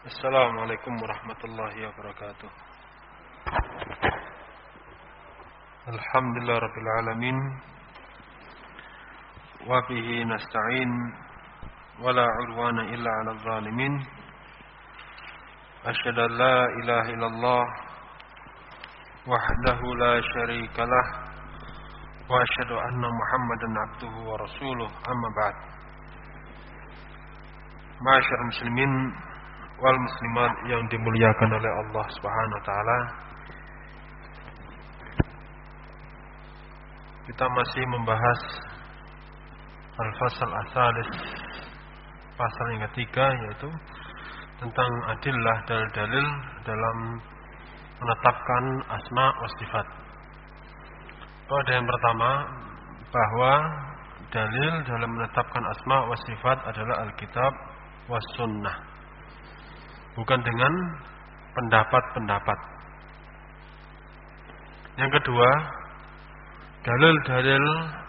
Assalamualaikum warahmatullahi wabarakatuh. Alhamdulillah rabbil alamin. Wa bihi nasta'in. Wala udwana illa 'alal zalimin. Asyhadu an la ilaha illallah wahdahu la syarikalah wa asyhadu anna Muhammadan abduhu wa rasuluh. Amma ba'd. Ma'asyiral muslimin wal muslimat yang dimuliakan oleh Allah Subhanahu wa taala. Kita masih membahas Al-Fasal As-Salis, pasal yang ketiga, yaitu tentang adillah dalil-dalil dalam menetapkan asma wa sifat. Pada yang pertama, bahwa dalil dalam menetapkan asma wa sifat adalah Alkitab was Sunnah, bukan dengan pendapat-pendapat. Yang kedua, dalil-dalil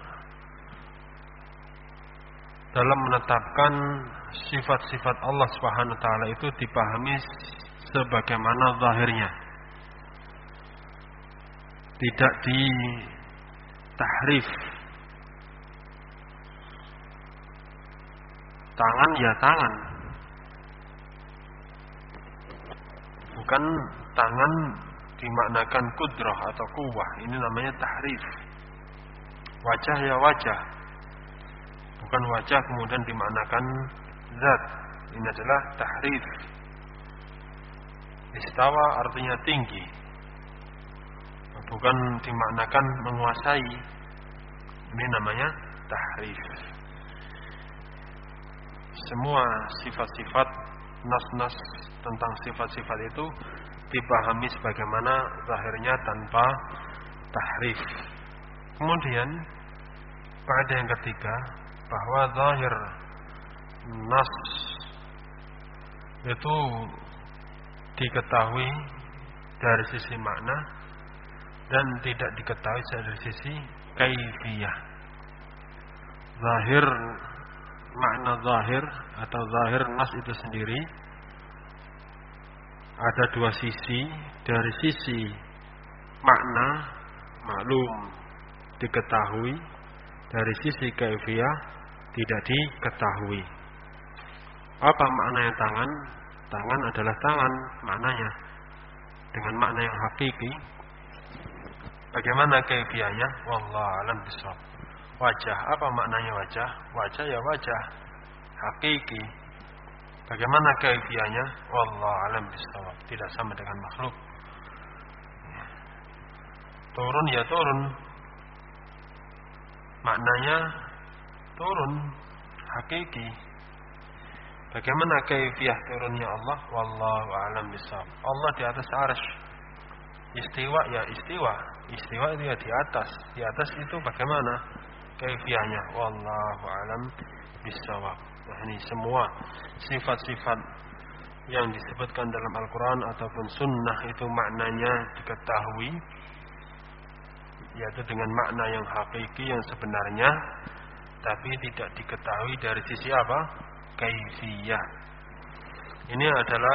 dalam menetapkan sifat-sifat Allah Subhanahu wa taala itu dipahami sebagaimana zahirnya, tidak ditahrif. Tangan ya tangan, bukan tangan dimaknakan kudrah atau kuwah, ini namanya tahrif. Wajah ya wajah, bukan wajah kemudian dimaknakan zat, ini adalah tahrif. Istawa artinya tinggi, bukan dimaknakan menguasai, ini namanya tahrif. Semua sifat-sifat, nas-nas tentang sifat-sifat itu dipahami sebagaimana zahirnya tanpa tahrif. Kemudian pada yang ketiga, bahwa zahir nas itu diketahui dari sisi makna dan tidak diketahui dari sisi kaifiyah. Zahir, makna zahir atau zahir nas itu sendiri ada dua sisi. Dari sisi makna maklum diketahui, dari sisi kaifiyah tidak diketahui. Apa maknanya tangan? Tangan adalah tangan maknanya dengan makna yang hakiki. Bagaimana kaifiyahnya? Wallahu a'lam bishawab. Wajah, apa maknanya wajah? Wajah ya wajah hakiki. Bagaimana kaifiyahnya? Wallahu a'lam bishawab. Tidak sama dengan makhluk. Turun ya turun, maknanya turun hakiki. Bagaimana kaifiyah turunnya Allah? Wallahu a'lam bishawab. Allah di atas arsy. Istiwa ya istiwa. Istiwa itu ya di atas. Di atas itu bagaimana kaifiyahnya? Wallahu a'lam bishawab. Nah, ini semua sifat-sifat yang disebutkan dalam Al-Quran ataupun Sunnah itu maknanya diketahui, yaitu dengan makna yang hakiki, yang sebenarnya, tapi tidak diketahui dari sisi apa? Kaifiyah. Ini adalah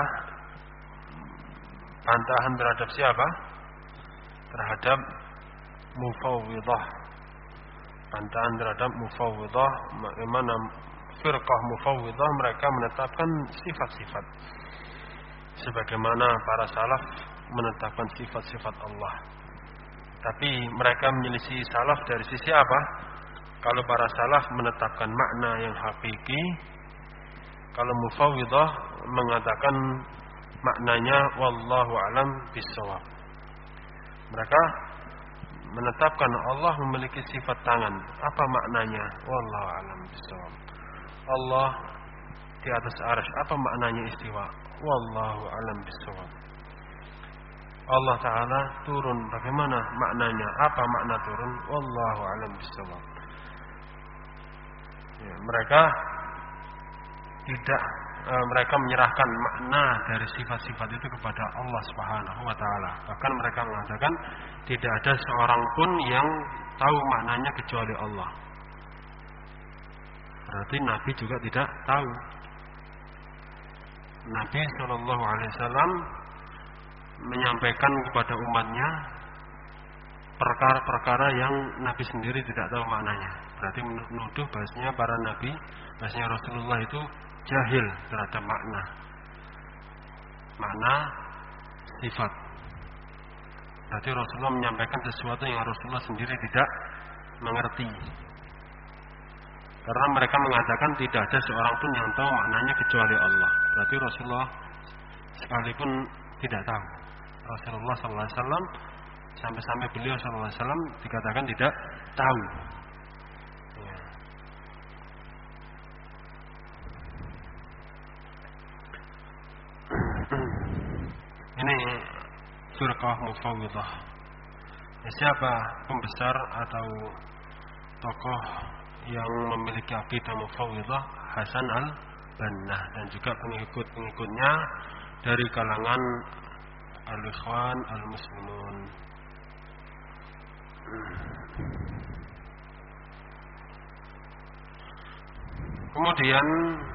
bantahan terhadap siapa? Terhadap mufawwidah. Bantahan terhadap mufawwidah. Bagaimana firqah mufawwidah, mereka menetapkan sifat-sifat sebagaimana para salaf menetapkan sifat-sifat Allah. Tapi mereka menyelisih salaf dari sisi apa? Kalau para salaf menetapkan makna yang hakiki, kalau mufawwidah mengatakan maknanya wallahu a'lam bishawab. Mereka menetapkan Allah memiliki sifat tangan. Apa maknanya? Wallahu a'lam bishawab. Allah di atas arsy. Apa maknanya istiwa? Wallahu a'lam bishawab. Allah Ta'ala turun. Bagaimana maknanya? Apa makna turun? Wallahu a'lam bishawab. Ya, mereka mereka menyerahkan makna dari sifat-sifat itu kepada Allah Subhanahu wa taala. Bahkan mereka mengatakan tidak ada seorang pun yang tahu maknanya kecuali Allah. Berarti Nabi juga tidak tahu. Nabi Shallallahu Alaihi Wasallam menyampaikan kepada umatnya perkara-perkara yang Nabi sendiri tidak tahu maknanya. Berarti menuduh bahasanya para Nabi, bahasanya Rasulullah itu jahil terhadap makna sifat. Berarti Rasulullah menyampaikan sesuatu yang Rasulullah sendiri tidak mengerti. Karena mereka mengatakan tidak ada seorang pun yang tahu maknanya kecuali Allah. Berarti Rasulullah sekalipun tidak tahu. Rasulullah SAW sampai beliau SAW dikatakan tidak tahu. Ya. Ini firqah mufawwidah. Siapa pembesar atau tokoh yang memiliki akidah mufawwidah? Hasan al-Banna dan juga pengikut-pengikutnya dari kalangan al-ikhwan al-muslimun. Kemudian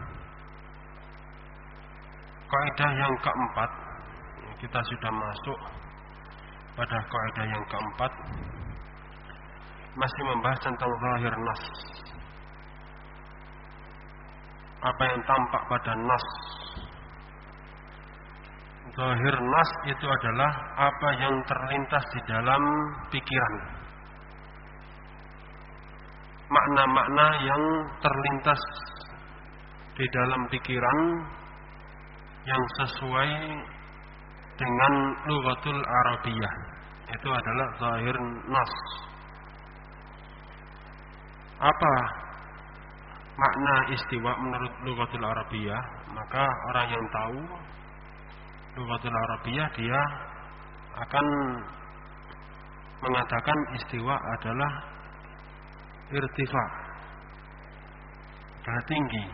kaidah yang keempat, kita sudah masuk pada kaidah yang keempat, masih membahas tentang zahir nas. Apa yang tampak pada nas? Zahir nas itu adalah apa yang terlintas di dalam pikiran. Makna-makna yang terlintas di dalam pikiran yang sesuai dengan lughatul Arabiyah, itu adalah zahir nas. Apa makna istiwa menurut lughatul Arabiyah? Maka orang yang tahu lughatul Arabiyah dia akan mengatakan istiwa adalah irtifa, tinggi.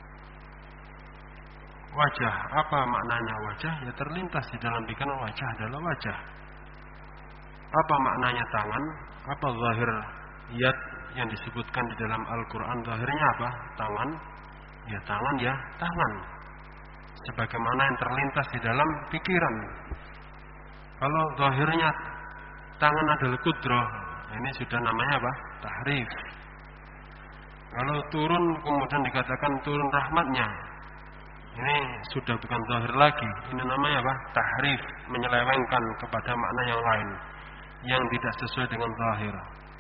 Wajah, apa maknanya wajah? Ya terlintas di dalam pikiran wajah adalah wajah. Apa maknanya tangan? Apa zahir yad yang disebutkan di dalam Al-Quran? Zahirnya apa? Tangan. Ya tangan ya tangan. Sebagaimana yang terlintas di dalam pikiran. Kalau zahirnya tangan adalah kudrah, ini sudah namanya apa? Tahrif. Kalau turun kemudian dikatakan turun rahmatnya, ini sudah bukan zahir lagi. Ini namanya apa? Tahrif, menyelewengkan kepada makna yang lain yang tidak sesuai dengan zahir.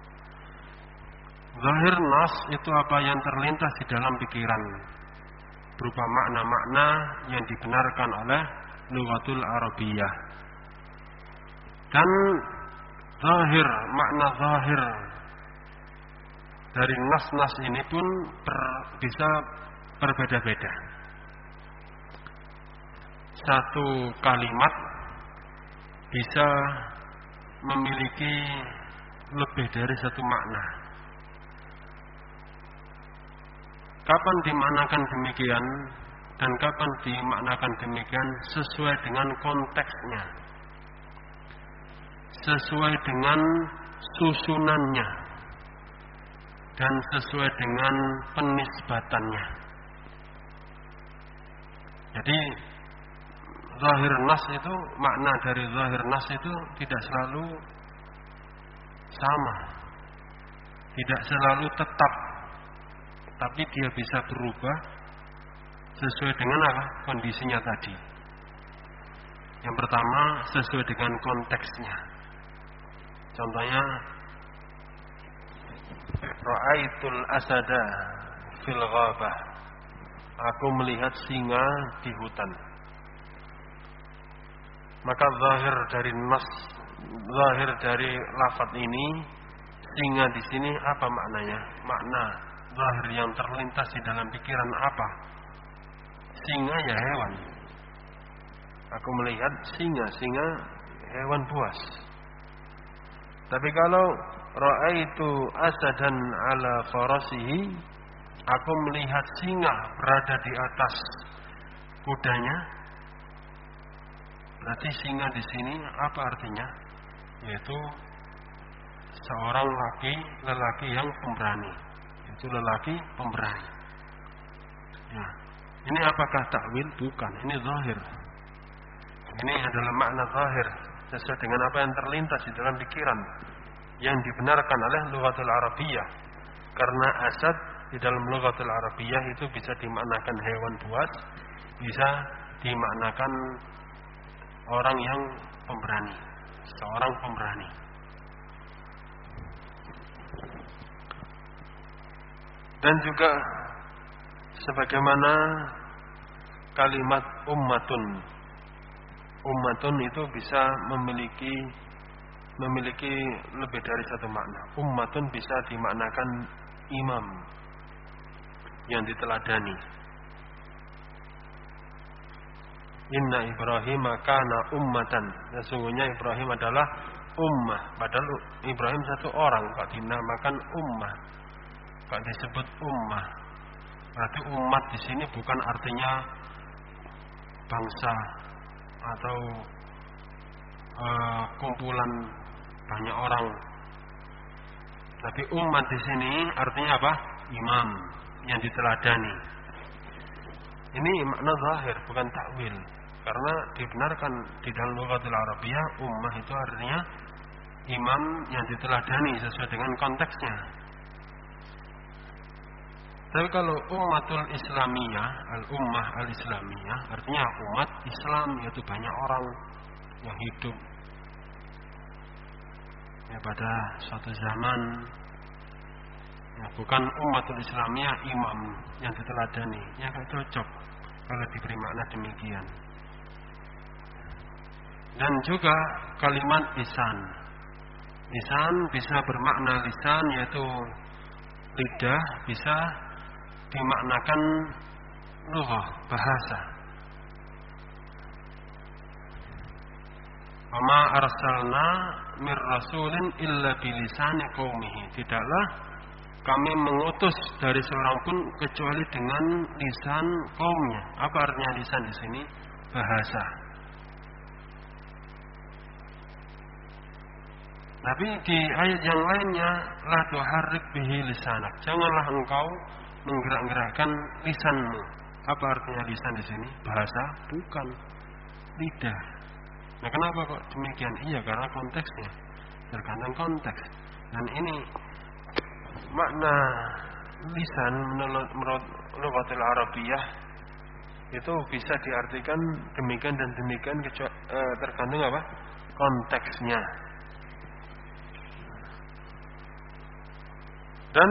Zahir nas itu apa yang terlintas di dalam pikiran, berupa makna-makna yang dibenarkan oleh lughatul Arabiyah. Dan zahir, makna zahir dari nas-nas ini pun bisa berbeda-beda. Satu kalimat bisa memiliki lebih dari satu makna. Kapan dimaknakan demikian dan kapan dimaknakan demikian sesuai dengan konteksnya, sesuai dengan susunannya, dan sesuai dengan penisbatannya. Jadi zahir nas itu, makna dari zahir nas itu tidak selalu sama, tidak selalu tetap, tapi dia bisa berubah sesuai dengan apa? Kondisinya tadi. Yang pertama sesuai dengan konteksnya. Contohnya, ra'aitul asada fil ghabah. Aku melihat singa di hutan. Maka zahir dari nas, zahir dari lafaz ini, singa di sini apa maknanya? Makna zahir yang terlintas di dalam pikiran apa? Singa ya hewan. Aku melihat singa hewan buas. Tapi kalau ra'aitu asadan ala farasihi, aku melihat singa berada di atas kudanya. Berarti singa di sini apa artinya? Yaitu seorang lelaki yang pemberani. Itu lelaki pemberani. Ya, Ini apakah takwil? Bukan, ini zahir. Ini adalah makna zahir sesuai dengan apa yang terlintas di dalam pikiran yang dibenarkan oleh lughatul Arabiyyah. Karena asad di dalam lughatul Arabiyyah itu bisa dimaknakan hewan buas, bisa dimaknakan orang yang pemberani, seorang pemberani. Dan juga sebagaimana kalimat ummatun itu bisa memiliki lebih dari satu makna. Ummatun bisa dimaknakan imam yang diteladani. Inna Ibrahim kana ummatan. Sesungguhnya Ibrahim adalah ummah. Padahal Ibrahim satu orang, kok dinamakan ummah, kok disebut ummah. Berarti umat di sini bukan artinya bangsa atau kumpulan banyak orang. Tapi umat di sini artinya apa? Imam yang diteladani. Ini makna zahir, bukan takwil. Karena dibenarkan di dalam lughatul Arabiyyah, ummah itu artinya imam yang diteladani sesuai dengan konteksnya. Tapi kalau ummatul Islamiyah, al-ummah al-Islamiyah, artinya umat Islam, yaitu banyak orang yang hidup ya pada suatu zaman, ya, bukan ummatul Islamiyah imam yang diteladani. Ya gak cocok kalau diberi makna demikian. Dan juga kalimat lisan. Lisan bisa bermakna lisan, yaitu lidah, bisa dimaknakan lughah, bahasa. Wama arsalna mir rasulin illa bilisani qaumihi. Tidaklah kami mengutus dari seorang pun kecuali dengan lisan kaumnya. Apa artinya lisan di sini? Bahasa. Tapi di ayat yang lainnya, la tuharrik bihi lisanak. Janganlah engkau menggerak-gerakkan lisanmu. Apa artinya lisan di sini? Bahasa? Bukan. Lidah. Nah, kenapa kok demikian? Iya, karena konteksnya. Tergantung konteks. Dan ini makna lisan menurut lughatul Arabiyyah itu bisa diartikan demikian dan demikian tergantung apa? Konteksnya. Dan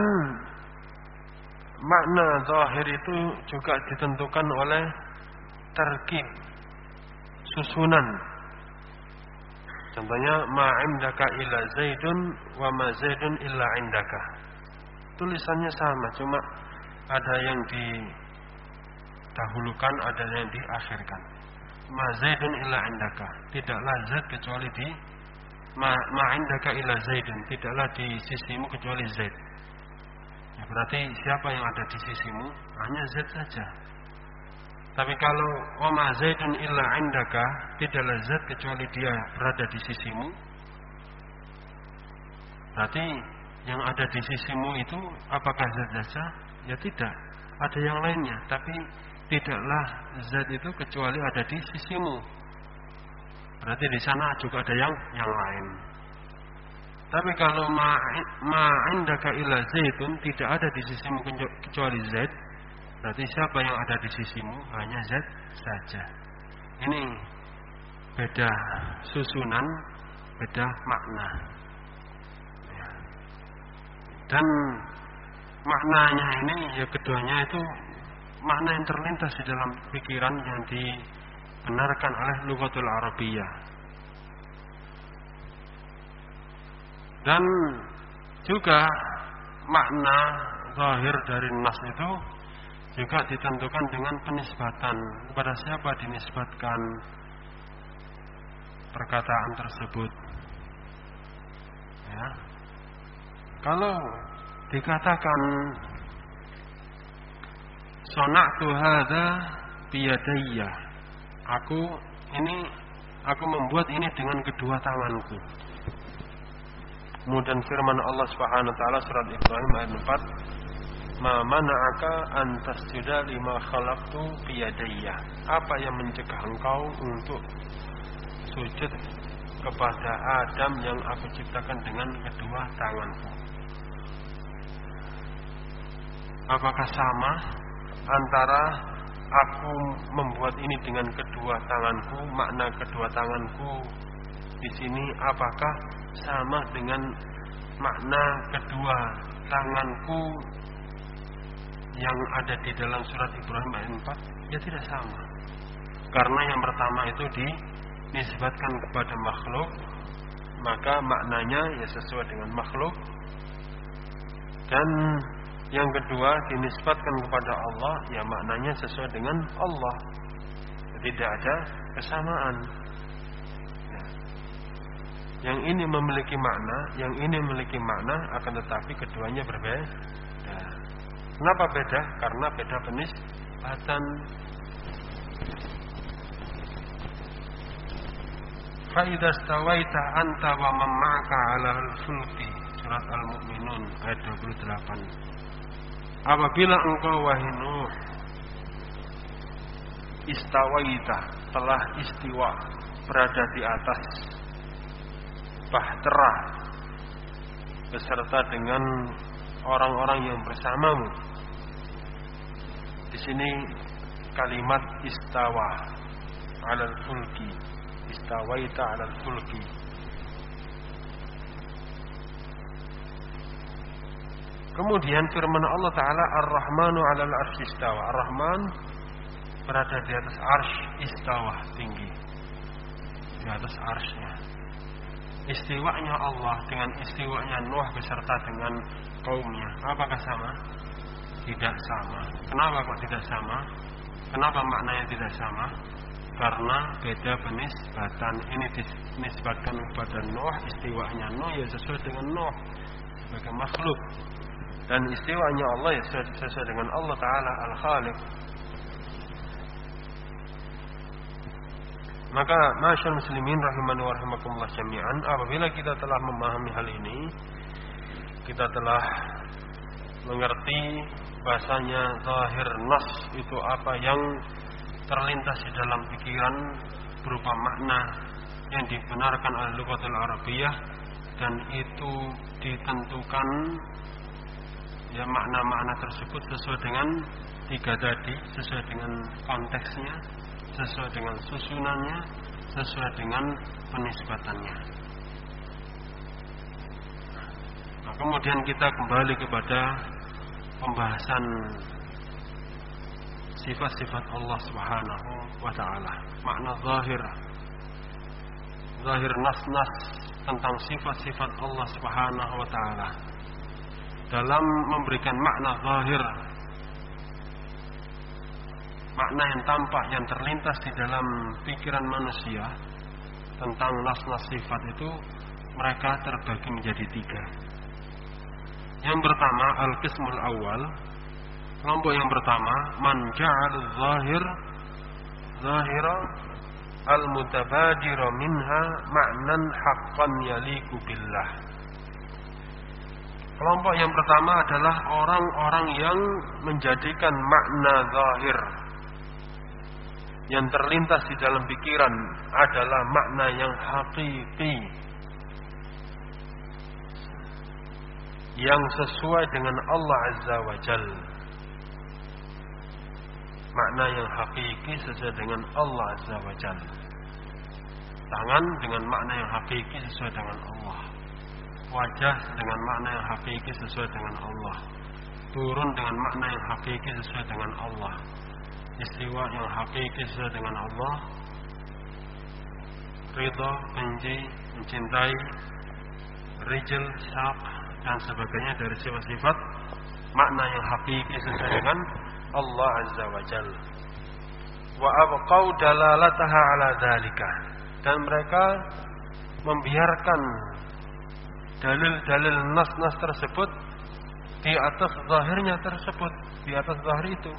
makna zahir itu juga ditentukan oleh tarkib, susunan. Contohnya ma indaka illa zaidun wa ma zaidun illa indaka. Tulisannya sama, cuma ada yang didahulukan, ada yang diakhirkan. Ma zaidun illa indaka. Tidaklah zaid kecuali di ma indaka illa zaidun. Tidaklah di sisimu kecuali zaid. Ya, berarti siapa yang ada di sisimu? Hanya zaid saja. Tapi kalau wa ma zaidun illa indaka, tidaklah zaid kecuali dia berada di sisimu. Berarti yang ada di sisimu itu apakah zat saja? Ya tidak, ada yang lainnya. Tapi tidaklah zat itu kecuali ada di sisimu. Berarti di sana juga ada yang lain. Tapi kalau ma indaka illa zaitun, tidak ada di sisimu kecuali zat. Berarti siapa yang ada di sisimu? Hanya zat saja. Ini beda susunan, beda makna. Dan maknanya ini, ya keduanya itu makna yang terlintas di dalam pikiran yang dibenarkan oleh lughatul Arabiyyah. Dan juga makna zahir dari nas itu juga ditentukan dengan penisbatan. Kepada siapa dinisbatkan perkataan tersebut. Ya. Kalau dikatakan sona'tu hadza biyadayya, aku membuat ini dengan kedua tanganku. Kemudian firman Allah Subhanahu wa taala surat Ibrahim ayat 4, Ma mana'aka an tasjuda lima khalaqtu biyadayya. Apa yang mencegah engkau untuk sujud kepada Adam yang aku ciptakan dengan kedua tanganku? Apakah sama antara aku membuat ini dengan kedua tanganku? Makna kedua tanganku di sini apakah sama dengan makna kedua tanganku yang ada di dalam surat Ibrahim ayat 4? Ya tidak sama. Karena yang pertama itu dinisbatkan kepada makhluk, maka maknanya ya sesuai dengan makhluk. Dan yang kedua dinisbatkan kepada Allah, ya maknanya sesuai dengan Allah. Tidak ada kesamaan. Ya. Yang ini memiliki makna, yang ini memiliki makna, akan tetapi keduanya berbeda. Kenapa beda? Karena beda penisbatan. Fa idza stawaita anta wa man ma'aka 'alal fulki, surat Al-Mu'minun ayat 28. Apabila engkau wahai Nuh istawaita, telah istiwa, berada di atas bahtera beserta dengan orang-orang yang bersamamu. Di sini kalimat istawa 'alal fulki, istawaita 'alal fulki. Kemudian firman Allah Ta'ala, Ar-Rahmanu 'alal arsy istawa. Ar-Rahman berada di atas arsy, istawa, tinggi di atas arsy-Nya. Istiwanya Allah dengan istiwanya Nuh beserta dengan kaumnya, apakah sama? Tidak sama. Kenapa kok tidak sama? Kenapa maknanya tidak sama? Karena beda penisbatan. Ini dinisbatkan kepada Nuh, istiwanya Nuh ya sesuai dengan Nuh sebagai makhluk, dan istiwanya Allah ya sesuai dengan Allah Ta'ala Al-Khaliq. Maka masyaallah muslimin rahimani wa rahimakumullah jami'an, apabila kita telah memahami hal ini, kita telah mengerti bahasanya zahir nas itu apa yang terlintas di dalam pikiran berupa makna yang dibenarkan oleh lughatul Arabiyah, dan itu ditentukan ya makna-makna tersebut sesuai dengan tiga tadi, sesuai dengan konteksnya, sesuai dengan susunannya, sesuai dengan penisbatannya. Nah, kemudian kita kembali kepada pembahasan sifat-sifat Allah Subhanahu wa Ta'ala. Makna zahir nas-nas tentang sifat-sifat Allah Subhanahu wa Ta'ala. Dalam memberikan makna zahir, makna yang tampak, yang terlintas di dalam pikiran manusia tentang nas-nas sifat itu, mereka terbagi menjadi tiga. Yang pertama, al-qismul awal, kelompok yang pertama, man ja'al zahira al-mutabadira minha ma'nan haqqan yaliku billah. Kelompok yang pertama adalah orang-orang yang menjadikan makna zahir yang terlintas di dalam pikiran adalah makna yang hakiki, yang sesuai dengan Allah Azza wa Jal. Makna yang hakiki sesuai dengan Allah Azza wa Jal. Tangan dengan makna yang hakiki sesuai dengan Allah. Wajah dengan makna yang hakiki sesuai dengan Allah. Turun dengan makna yang hakiki sesuai dengan Allah. Istiwa yang hakiki sesuai dengan Allah. Ridha, benci, mencintai, rijal, syak, dan sebagainya dari sifat-sifat makna yang hakiki sesuai dengan Allah Azza wa Jal. Wa abqau dalalataha ala dzalika, dan mereka membiarkan dalil-dalil nas-nas tersebut di atas zahirnya tersebut, di atas zahir itu.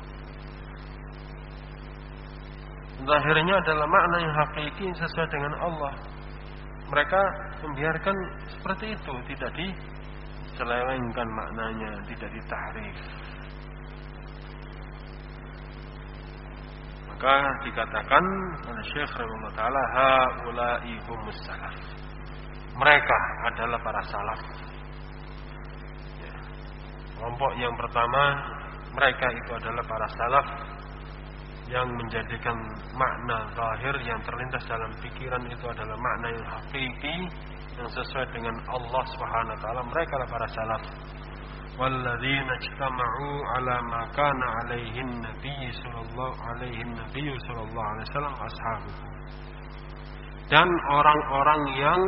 Zahirnya adalah makna yang hakiki sesuai dengan Allah. Mereka membiarkan seperti itu, tidak diselewengkan maknanya, tidak ditahrif. Maka dikatakan oleh Syekh rahimahullah taala, haula'i humus salaf. Mereka adalah para salaf. Ya. Kelompok yang pertama, mereka itu adalah para salaf yang menjadikan makna zahir yang terlintas dalam pikiran itu adalah makna yang hakiki yang sesuai dengan Allah Subhanahu wa taala. Mereka adalah para salaf. Walladzina ijtama'u 'ala ma kana 'alaihi an-nabiy sallallahu alaihi wasallam ashabu. Dan orang-orang yang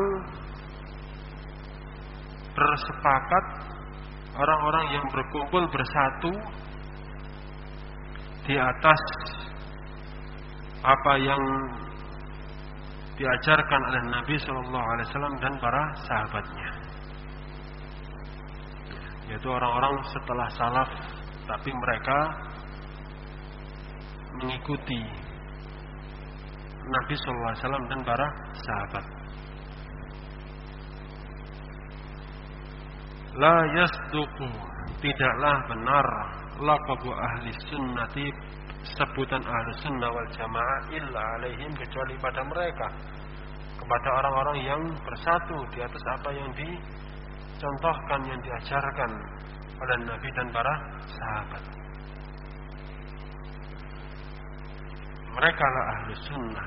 bersepakat, orang-orang yang berkumpul bersatu di atas apa yang diajarkan oleh Nabi sallallahu alaihi wasallam dan para sahabatnya, yaitu orang-orang setelah salaf tapi mereka mengikuti Nabi sallallahu alaihi wasallam dan para sahabat. La yasduqu, tidaklah benar laqabu ahli sunnati, sebutan ahli sunnah wal jamaah, illa alaihim, kecuali pada mereka, kepada orang-orang yang bersatu di atas apa yang dicontohkan, yang diajarkan oleh Nabi dan para sahabat. Mereka lah ahli sunnah.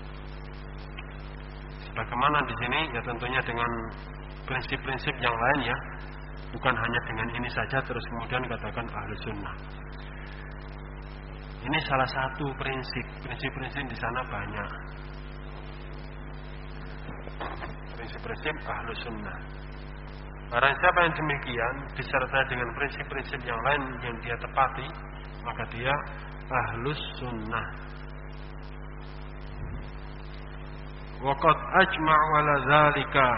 Sebagaimana di sini ya tentunya dengan prinsip-prinsip yang lain ya, bukan hanya dengan ini saja terus kemudian katakan ahli sunnah. Ini salah satu prinsip-prinsip di sana banyak. Prinsip-prinsip ahlu sunnah. Barang siapa yang demikian disertai dengan prinsip-prinsip yang lain yang dia tepati, maka dia ahlus sunnah. Waqad ajma'u ala dzalika,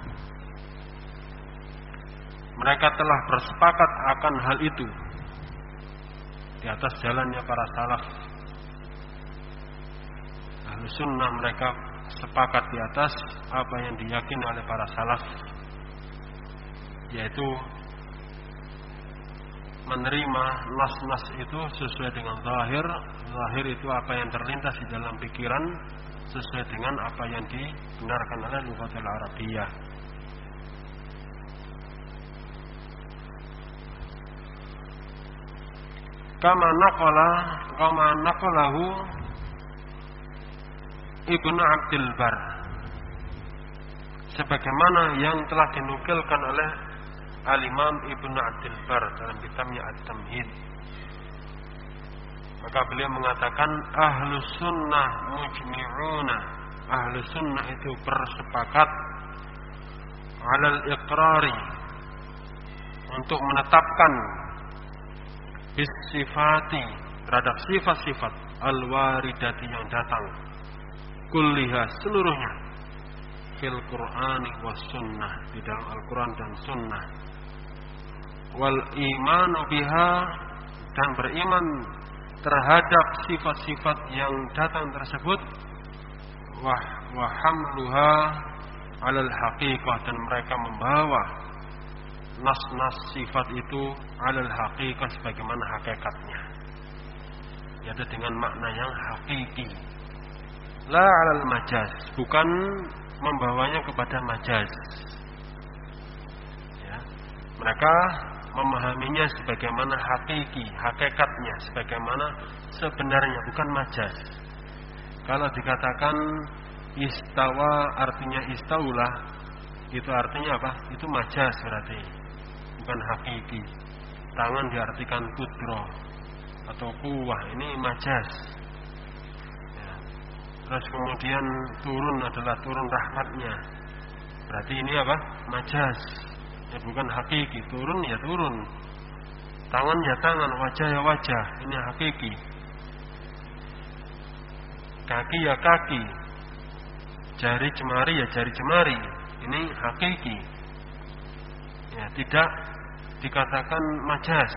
mereka telah bersepakat akan hal itu di atas jalannya para salaf. Ahlu sunnah mereka sepakat di atas apa yang diyakini oleh para salaf, yaitu menerima nas-nas itu sesuai dengan zahir. Zahir itu apa yang terlintas di dalam pikiran sesuai dengan apa yang dibenarkan oleh lughatul Arabiyyah. Kama naqalahu Ibnu Abdul Bar, sebagaimana yang telah dinukilkan oleh Al-Imam Ibnu Abdul Bar dalam kitabnya At-Tamhid. Maka beliau mengatakan ahlus sunnah mujmi'una, ahlus sunnah itu bersepakat alal iqrari, untuk menetapkan bisifati, terhadap sifat-sifat al-waridati yang datang, kulliha, seluruhnya, fil Qur'ani was sunnah, di dalam Al-Quran dan sunnah, wal imanu biha, dan beriman terhadap sifat-sifat yang datang tersebut, wa hamluha alal haqiqah, dan mereka membawa nas-nas sifat itu alal haqiqah, sebagaimana hakikatnya, yaitu dengan makna yang hakiki, la alal majaz, bukan membawanya kepada majaz ya. Mereka memahaminya sebagaimana hakiki, hakikatnya sebagaimana sebenarnya, bukan majaz. Kalau dikatakan istawa artinya istaulah, itu artinya apa? Itu majaz berarti, bukan hakiki. Tangan diartikan kudro atau kuwah, ini majaz ya. Terus kemudian turun adalah turun rahmatnya, berarti ini apa? Majaz ya, bukan hakiki. Turun ya turun, tangan ya tangan, wajah ya wajah, ini hakiki. Kaki ya kaki, jari jemari ya jari jemari, ini hakiki ya, tidak dikatakan majaz.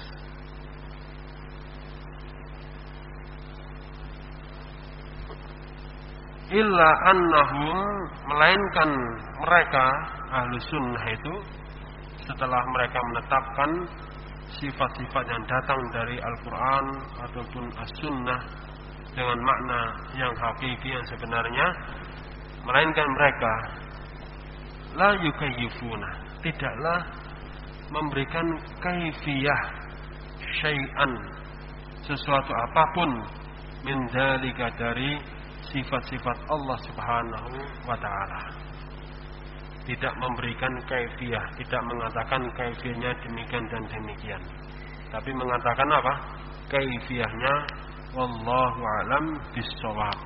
Illa annahum, melainkan mereka ahlu sunnah itu setelah mereka menetapkan sifat-sifat yang datang dari Al-Quran ataupun As-Sunnah, dengan makna yang hakiki yang sebenarnya, melainkan mereka la yukayyifuna, tidaklah memberikan kaifiyah syai'an, sesuatu apapun, min dzalika, dari sifat-sifat Allah Subhanahu wa taala. Tidak memberikan kaifiyah, tidak mengatakan kaifiyahnya demikian dan demikian, tapi mengatakan apa? Kaifiyahnya wallahu alam bissawab.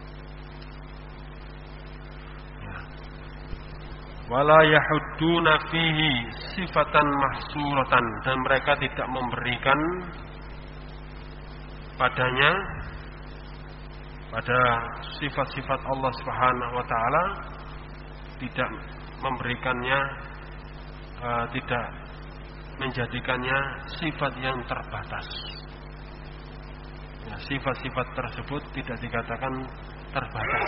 Ya. Wala yahudduna fihi sifatan mahsuratan, dan mereka tidak memberikan padanya, pada sifat-sifat Allah Subhanahu wa taala, tidak memberikannya, tidak menjadikannya sifat yang terbatas. Ya, sifat-sifat tersebut tidak dikatakan terbatas.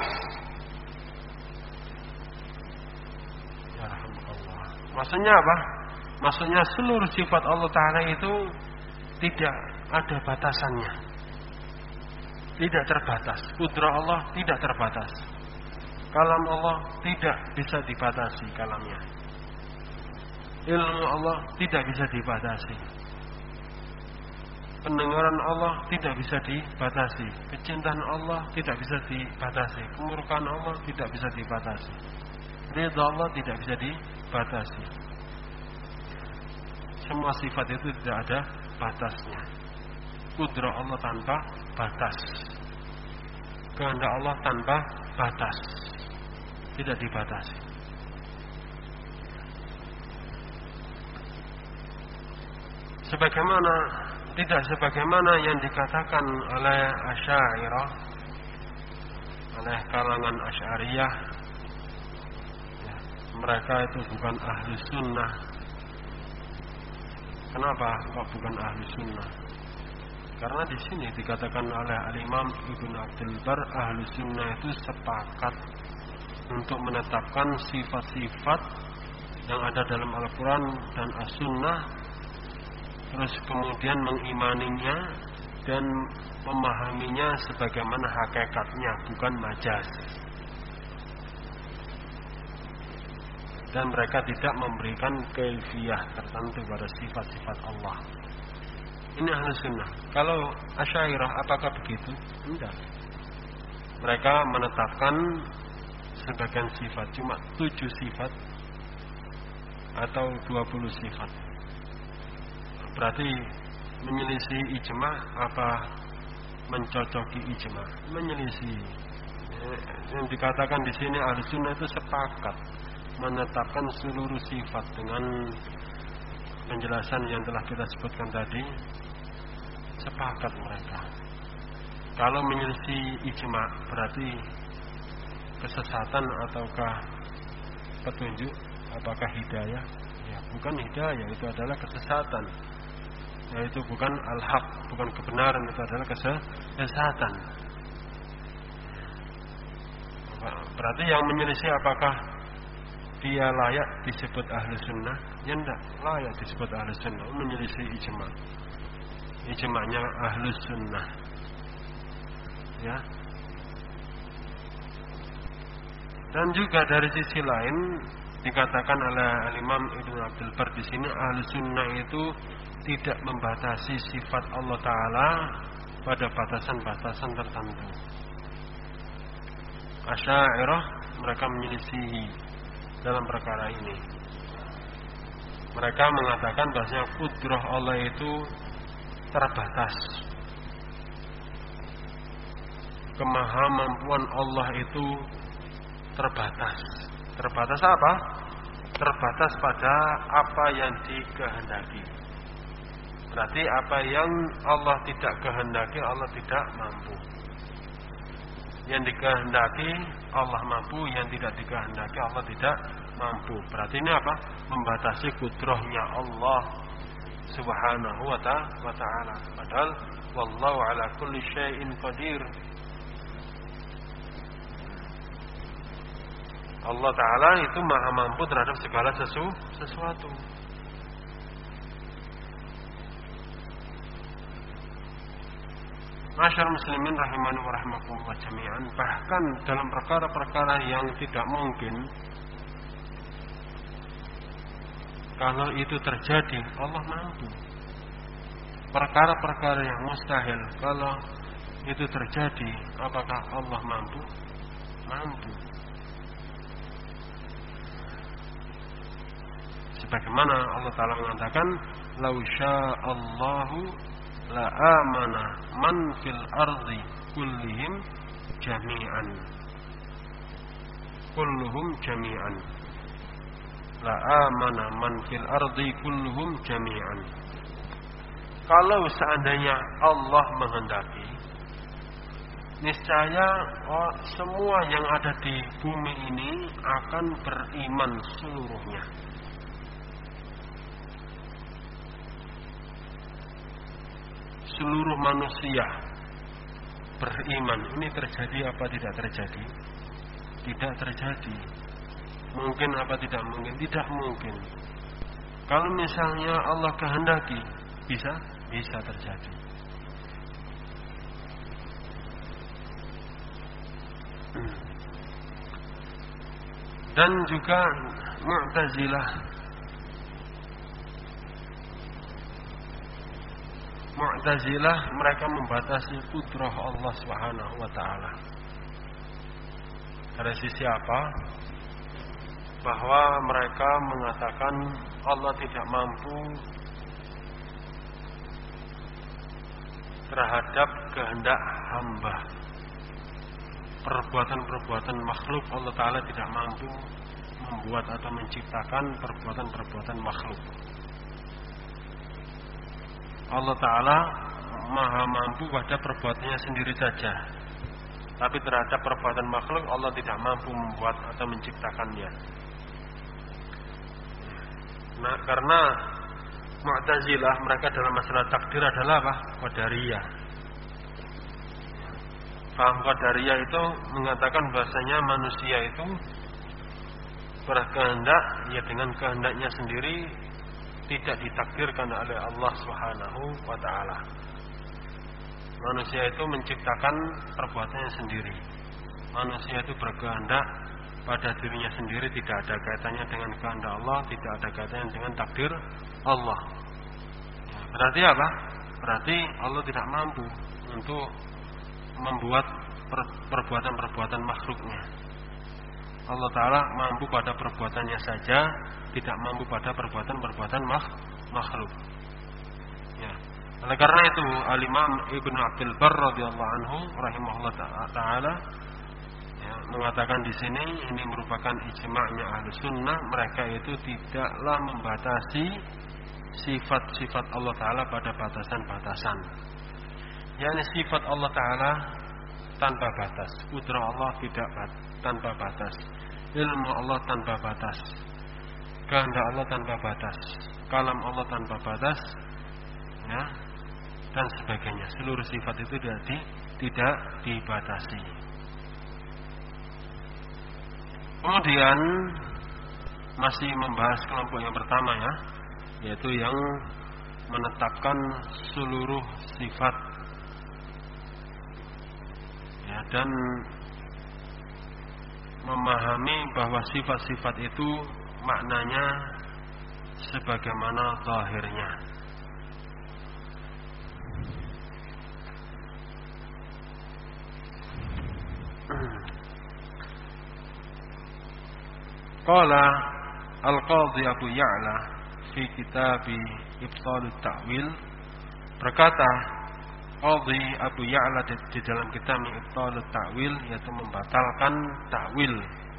Ya rahmatullah. Maksudnya apa? Maksudnya seluruh sifat Allah Ta'ala itu tidak ada batasannya, tidak terbatas. Qudrah Allah tidak terbatas. Kalam Allah tidak bisa dibatasi kalamnya. Ilmu Allah tidak bisa dibatasi. Pendengaran Allah tidak bisa dibatasi. Kecintaan Allah tidak bisa dibatasi. Kemurkaan Allah tidak bisa dibatasi. Ridha Allah tidak bisa dibatasi. Semua sifat itu tidak ada batasnya. Qudrah Allah tanpa batas, kehendak Allah tanpa batas, tidak dibatasi. Tidak sebagaimana yang dikatakan oleh Asy'ariyah, oleh kalangan Asy'ariyah, ya, mereka itu bukan ahli sunnah. Kenapa kok bukan ahli sunnah? Karena di sini dikatakan oleh Al-Imam Ibnu Abdul Bar, ahli sunnah itu sepakat untuk menetapkan sifat-sifat yang ada dalam Al-Quran dan As-Sunnah, terus kemudian mengimaninya dan memahaminya sebagaimana hakikatnya, bukan majaz. Dan mereka tidak memberikan kaifiyah tertentu pada sifat-sifat Allah. Ini ahli sunnah. Kalau Asy'ariyah apakah begitu? Tidak. Mereka menetapkan sebagian sifat, cuma 7 sifat atau 20 sifat. Berarti menyelisih ijma apa mencocoki ijma? Menyelisih. Yang dikatakan di sini ahli sunnah itu sepakat menetapkan seluruh sifat dengan penjelasan yang telah kita sebutkan tadi. Sepakat mereka. Kalau menyelisih ijma berarti kesesatan ataukah petunjuk, apakah hidayah? Ya, bukan hidayah, itu adalah kesesatan. Yaitu bukan al-haq, bukan kebenaran, itu adalah kesesatan. Berarti yang menyelisih apakah dia layak disebut ahli sunnah? Ya tidak layak disebut ahli sunnah, menyelisih ijma. Ijma'nya ahli sunnah. Ya. Dan juga dari sisi lain dikatakan oleh Imam Ibnu Abdul Bar di sini, ahli sunnah itu tidak membatasi sifat Allah Ta'ala pada batasan-batasan tertentu. Asy'ariyah mereka menyelisihi dalam perkara ini. Mereka mengatakan bahwasanya qudrah Allah itu terbatas. Kemahamampuan Allah itu terbatas. Terbatas apa? Terbatas pada apa yang dikehendaki. Berarti apa yang Allah tidak kehendaki, Allah tidak mampu. Yang dikehendaki Allah mampu, yang tidak dikehendaki Allah tidak mampu. Berarti ini apa? Membatasi kudrahnya Allah Subhanahu wa ta'ala. Padahal wallahu ala kulli syai'in qadir. Allah Ta'ala itu maha mampu terhadap segala sesuatu. Masyaallah muslimin rahimani wa rahimakumullah jami'an, bahkan dalam perkara-perkara yang tidak mungkin, kalau itu terjadi Allah mampu. Perkara-perkara yang mustahil, kalau itu terjadi, apakah Allah mampu? Mampu. Sebagaimana Allah Ta'ala mengatakan, "Lau sya'allahu la amana man fil ardi kullihim jami'an." Kulluhum jami'an. La amana man fil ardi kulluhum jami'an. Kalau seandainya Allah menghendaki, niscaya semua yang ada di bumi ini akan beriman seluruhnya. Seluruh manusia beriman. Ini terjadi apa tidak terjadi? Tidak terjadi. Mungkin apa tidak mungkin? Tidak mungkin. Kalau misalnya Allah kehendaki, bisa terjadi. Dan juga Mu'tazilah mereka membatasi kudrah Allah Subhanahu wa taala. Dari sisi apa? Bahwa mereka mengatakan Allah tidak mampu terhadap kehendak hamba. Perbuatan-perbuatan makhluk Allah Ta'ala tidak mampu membuat atau menciptakan perbuatan-perbuatan makhluk. Allah Ta'ala maha mampu pada perbuatannya sendiri saja, tapi terhadap perbuatan makhluk Allah tidak mampu membuat atau menciptakannya. Nah, karena Mu'tazilah mereka dalam masalah takdir adalah apa? Qadariyah. Paham Qadariyah itu mengatakan bahasanya manusia itu berkehendak ya dengan kehendaknya sendiri, tidak ditakdirkan oleh Allah Subhanahu wa taala. Manusia itu menciptakan perbuatannya sendiri. Manusia itu berkehendak pada dirinya sendiri, tidak ada kaitannya dengan kehendak Allah, tidak ada kaitannya dengan takdir Allah. Berarti apa? Berarti Allah tidak mampu untuk membuat perbuatan-perbuatan makhluknya. Allah Ta'ala mampu pada perbuatannya saja, tidak mampu pada perbuatan-perbuatan makhluk. Ya. Oleh karena itu Al-Imam Ibnu Abdul Barr radhiyallahu anhu rahimahullah taala mengatakan di sini ini merupakan ijma'nya Ahlus Sunnah, mereka itu tidaklah membatasi sifat-sifat Allah Ta'ala pada batasan-batasan. yakni sifat Allah Ta'ala tanpa batas, kudrah Allah tidak tanpa batas, ilmu Allah tanpa batas, kehendak Allah tanpa batas, kalam Allah tanpa batas, ya, dan sebagainya. Seluruh sifat itu tidak dibatasi. Kemudian masih membahas kelompok yang pertama, ya, yaitu yang menetapkan seluruh sifat, ya, dan memahami bahwa sifat-sifat itu maknanya sebagaimana zahirnya. Qala Al-Qadhi Abu Ya'la fi kitab Ibtal Ta'wil, berkata Qadhi Abu Ya'la di dalam kitab Ibtal Ta'wil, yaitu membatalkan ta'wil.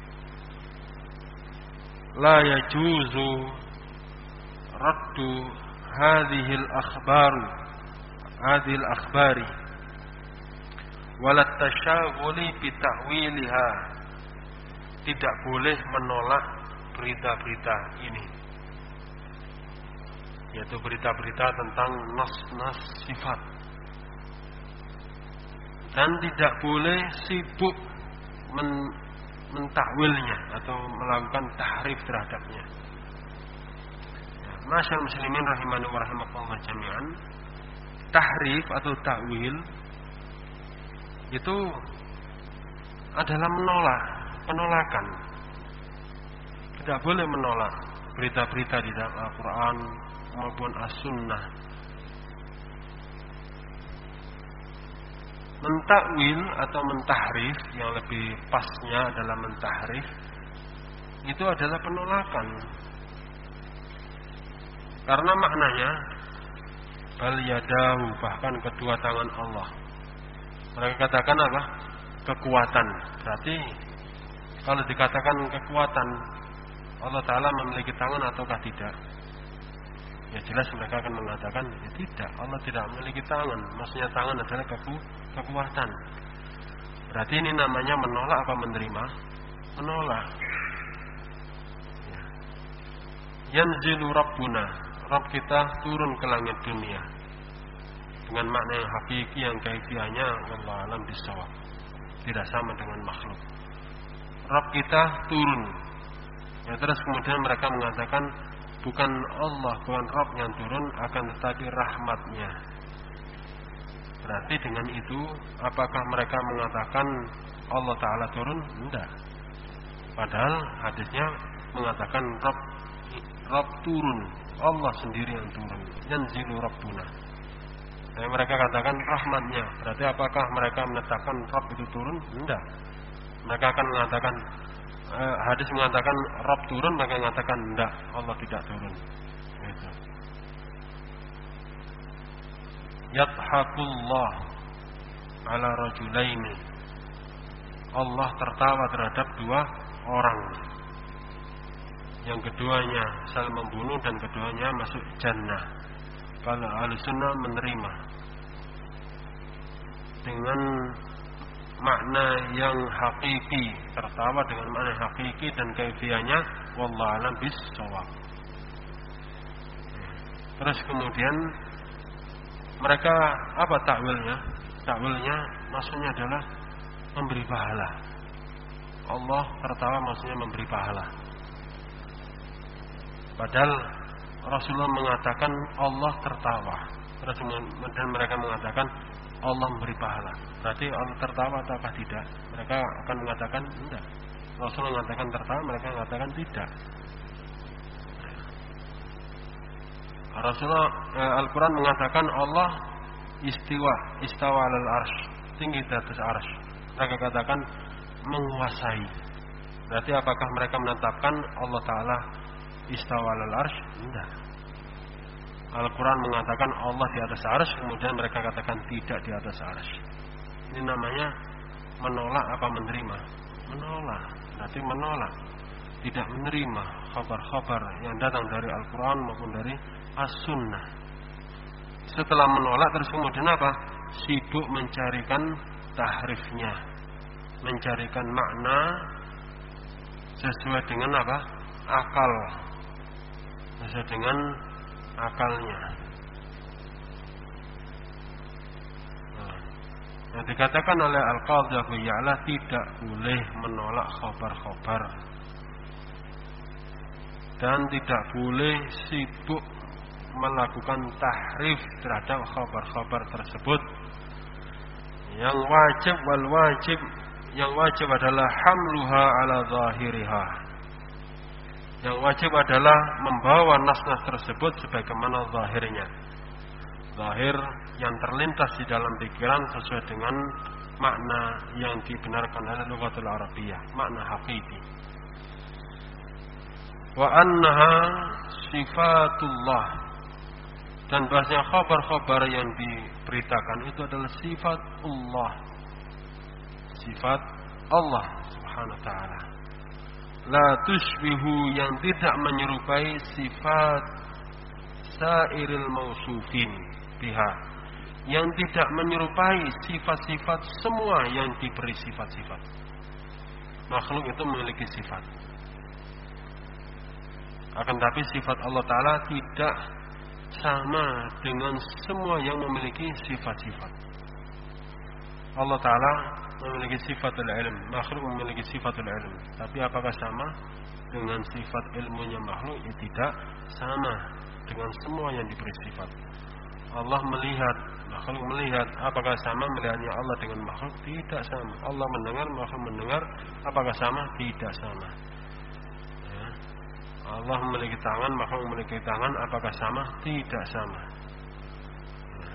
La yajuzu raddu hadhil akhbari wala tashaghuli bi ta'wiliha. Tidak boleh menolak berita-berita ini, yaitu berita-berita tentang nas-nas sifat, dan tidak boleh sibuk mentakwilnya atau melakukan tahrif terhadapnya. Masyaallah muslimin rahimani wa rahimakumullah jami'an, tahrif atau takwil itu adalah penolakan. Tidak boleh menolak berita-berita di dalam Al-Quran maupun As-Sunnah. Mentakwil atau mentahrif, yang lebih pasnya adalah mentahrif, itu adalah penolakan. Karena maknanya bal yadahu, bahkan kedua tangan Allah. Mereka katakan apa? Kekuatan. Berarti kalau dikatakan kekuatan, Allah Ta'ala memiliki tangan ataukah tidak? Ya jelas mereka akan mengatakan ya tidak, Allah tidak memiliki tangan. Maksudnya tangan adalah kekuatan. Berarti ini namanya menolak apa menerima? Menolak. Yanzilu Rabbuna, Rabb kita turun ke langit dunia dengan makna yang hakiki, yang kaifiahnya wallahu alam bisawab, tidak sama dengan makhluk. Rabb kita turun. Ya, terus kemudian mereka mengatakan bukan Allah, bukan Rabb yang turun, akan tetapi rahmatnya. Berarti dengan itu apakah mereka mengatakan Allah Ta'ala turun? Tidak. Padahal hadisnya mengatakan Rabb turun, Allah sendiri yang turun. Yanzilu Rabbuna. Tapi mereka katakan rahmatnya. Berarti apakah mereka menetapkan Rabb itu turun? Tidak. Mereka akan mengatakan hadis mengatakan Rabb turun, mereka mengatakan tidak, Allah tidak turun. Gitu. Yadhakullah ala rajulaini, Allah tertawa terhadap dua orang. Yang keduanya saling membunuh dan keduanya masuk jannah. Kalau Ahlussunnah menerima dengan makna yang hakiki, tertawa dengan makna hakiki dan kaifiahnya wallahu a'lam bis-shawab. Terus kemudian mereka apa takwilnya? Takwilnya maksudnya adalah memberi pahala. Allah tertawa maksudnya memberi pahala. Padahal Rasulullah mengatakan Allah tertawa. Terus kemudian mereka mengatakan Allah memberi pahala. Berarti Allah tertawa ataukah tidak? Mereka akan mengatakan tidak. Rasulullah mengatakan tertawa, mereka mengatakan tidak. Rasulullah Al-Quran mengatakan Allah istawa alal arsh, tinggi di atas arsh. Mereka katakan menguasai. Berarti apakah mereka menetapkan Allah Ta'ala istawa alal arsh? Tidak. Al-Quran mengatakan Allah di atas arsy, kemudian mereka katakan tidak di atas arsy. Ini namanya menolak apa menerima? Menolak. Berarti menolak, tidak menerima khabar-khabar yang datang dari Al-Quran maupun dari As-Sunnah. Setelah menolak terus kemudian apa? Sibuk mencarikan tahrifnya, mencarikan makna sesuai dengan apa? Akal, sesuai dengan akalnya. Yang dikatakan oleh Al-Qadhi Abu Ya'la tidak boleh menolak khabar-khabar dan tidak boleh sibuk melakukan tahrif terhadap khabar-khabar tersebut. Yang wajib adalah hamluha ala zahiriha. Yang wajib adalah membawa nas-nas tersebut sebagaimana zahirnya. Zahir yang terlintas di dalam pikiran sesuai dengan makna yang dibenarkan oleh lughatul Arabiyyah, makna hakiki. Wa annaha sifatullah, dan bahasanya khabar-khabar yang diberitakan itu adalah sifat Allah, sifat Allah Subhanahu wa ta'ala. La tushbihu, yang tidak menyerupai sifat sairil mausufin biha, yang tidak menyerupai sifat-sifat semua yang diberi sifat-sifat. Makhluk itu memiliki sifat, akan tapi sifat Allah Ta'ala tidak sama dengan semua yang memiliki sifat-sifat. Allah Ta'ala memiliki sifatul ilm, makhluk memiliki sifatul ilm. Tapi apakah sama dengan sifat ilmunya makhluk? Ya, tidak sama dengan semua yang diberi sifat. Allah melihat, makhluk melihat. Apakah sama melihatnya Allah dengan makhluk? Tidak sama. Allah mendengar, makhluk mendengar. Apakah sama? Tidak sama. Ya. Allah memiliki tangan, makhluk memiliki tangan. Apakah sama? Tidak sama. Ya.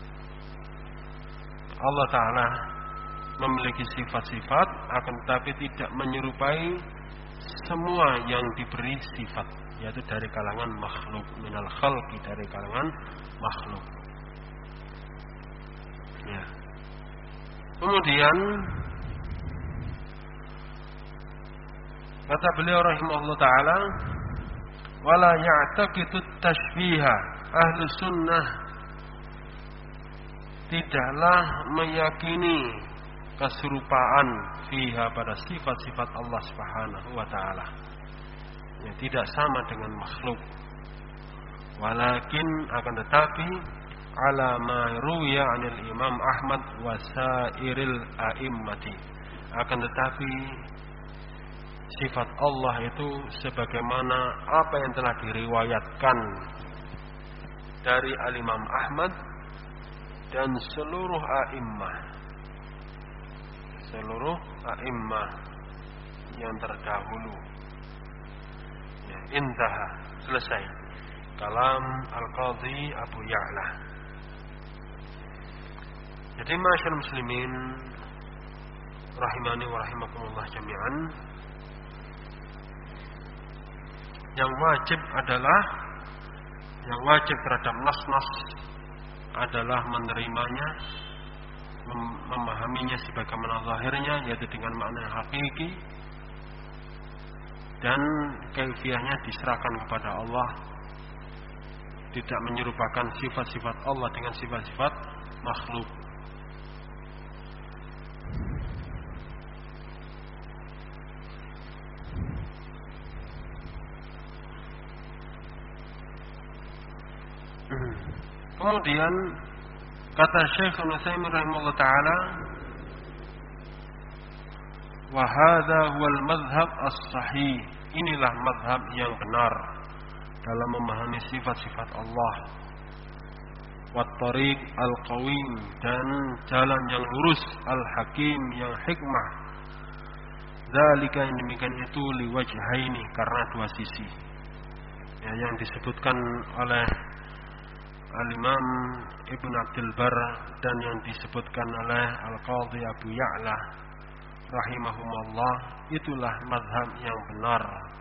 Allah Ta'ala memiliki sifat-sifat, akan tetapi tidak menyerupai semua yang diberi sifat, yaitu dari kalangan makhluk, minal khalqi, dari kalangan makhluk. Ya. Kemudian kata beliau rahimahullah taala, wala ya'taqidu tashbiha, ahlu sunnah tidaklah meyakini keserupaan fiha pada sifat-sifat Allah Subhanahu wa taala. Ya, tidak sama dengan makhluk. Walakin akan tetapi ala ma ruwiya 'anil Imam Ahmad wa sairil a'immati. Akan tetapi sifat Allah itu sebagaimana apa yang telah diriwayatkan dari Al-Imam Ahmad dan seluruh a'immah. Seluruh a'immah yang terdahulu. Ya, intaha, selesai kalam Al-Qadhi Abu Ya'la. Jadi masyaallah muslimin rahimani wa rahimakumullah jami'an, yang wajib terhadap nas-nas adalah menerimanya, memahaminya sebagaimana zahirnya, yaitu dengan makna yang hakiki, dan kaifiyahnya diserahkan kepada Allah, tidak menyerupakan sifat-sifat Allah dengan sifat-sifat makhluk. Kemudian kata Syekh Al-Utsaimin rahimahullah taala, wa hadza huwal madhhab as-sahih. Inilah madhab yang benar dalam memahami sifat-sifat Allah. Wat tariq al-qawim, dan jalan yang lurus, al-hakim, yang hikmah. Dzalika, yang demikian itu, liwajhaini, karena dua sisi. Ya, yang disebutkan oleh Al-Imam Ibn Abdul Bar dan yang disebutkan oleh Al-Qadhi Abu Ya'la rahimahumullah, itulah mazhab yang benar,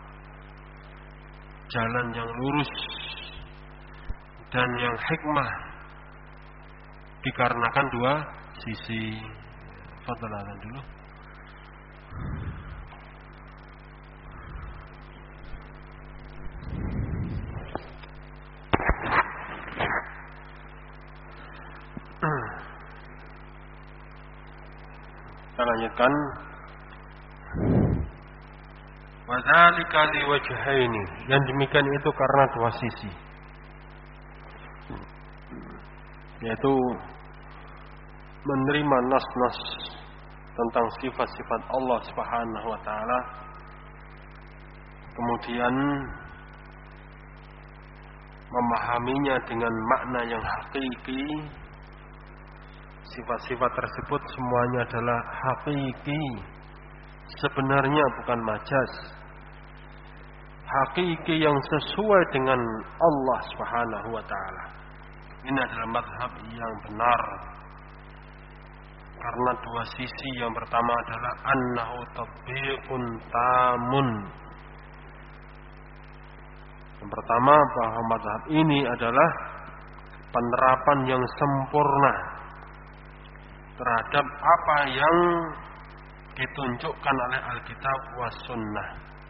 jalan yang lurus dan yang hikmah, dikarenakan dua sisi. Fadlan dulu. Kita lanjutkan. Wa dzalika liwajhaini, yang demikian itu karena dua sisi, yaitu menerima nas-nas tentang sifat-sifat Allah Subhanahu wa taala, kemudian memahaminya dengan makna yang hakiki. Sifat-sifat tersebut semuanya adalah hakiki, sebenarnya bukan majaz, hakiki yang sesuai dengan Allah Subhanahu wa taala. Ini adalah mazhab yang benar karena dua sisi. Yang pertama adalah annahu tatbiqun tamun. Yang pertama, bahwa mazhab ini adalah penerapan yang sempurna terhadap apa yang ditunjukkan oleh Alkitab was Sunnah.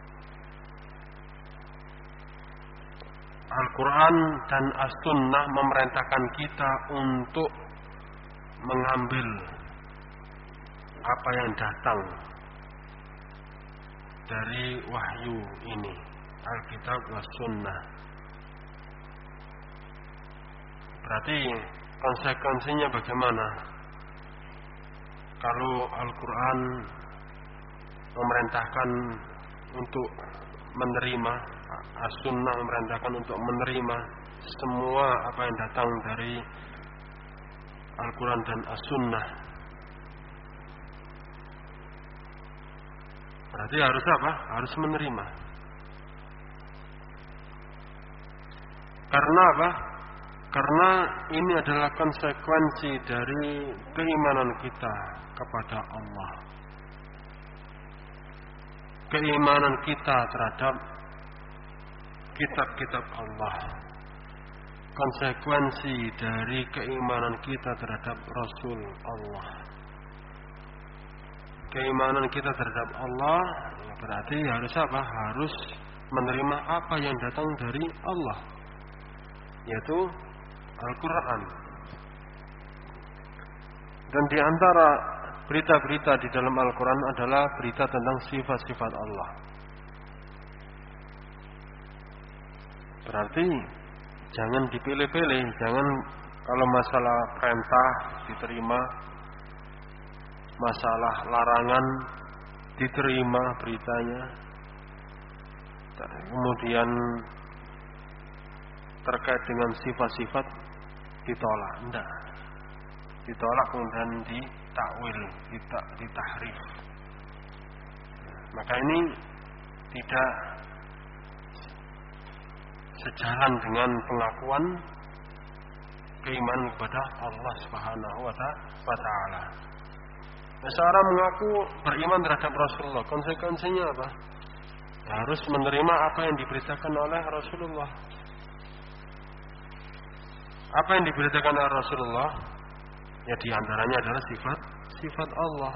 Al-Quran dan As-Sunnah memerintahkan kita untuk mengambil apa yang datang dari wahyu ini, Alkitab was Sunnah. Berarti konsekuensinya bagaimana? Kalau Al-Quran memerintahkan untuk menerima, As-Sunnah memerintahkan untuk menerima, semua apa yang datang dari Al-Quran dan As-Sunnah. Berarti harus apa? Harus menerima. Karena apa? Karena ini adalah konsekuensi dari keimanan kita kepada Allah. Keimanan kita terhadap kitab-kitab Allah. Konsekuensi dari keimanan kita terhadap Rasul Allah. Keimanan kita terhadap Allah berarti harus apa? Harus menerima apa yang datang dari Allah, yaitu Al-Quran. Dan di antara berita-berita di dalam Al-Quran adalah berita tentang sifat-sifat Allah. Berarti jangan dipilih-pilih, jangan kalau masalah perintah diterima, masalah larangan diterima beritanya, kemudian terkait dengan sifat-sifat ditolak. Enggak, ditolak kemudian ditakwil, ditahrif. Maka ini tidak sejalan dengan pengakuan keimanan kepada Allah Subhanahu wa Ta'ala. Seorang mengaku beriman terhadap Rasulullah, konsekuensinya apa? Harus menerima apa yang diberitakan oleh Rasulullah. Apa yang diberitakan oleh Rasulullah? Ya diantaranya adalah sifat Allah.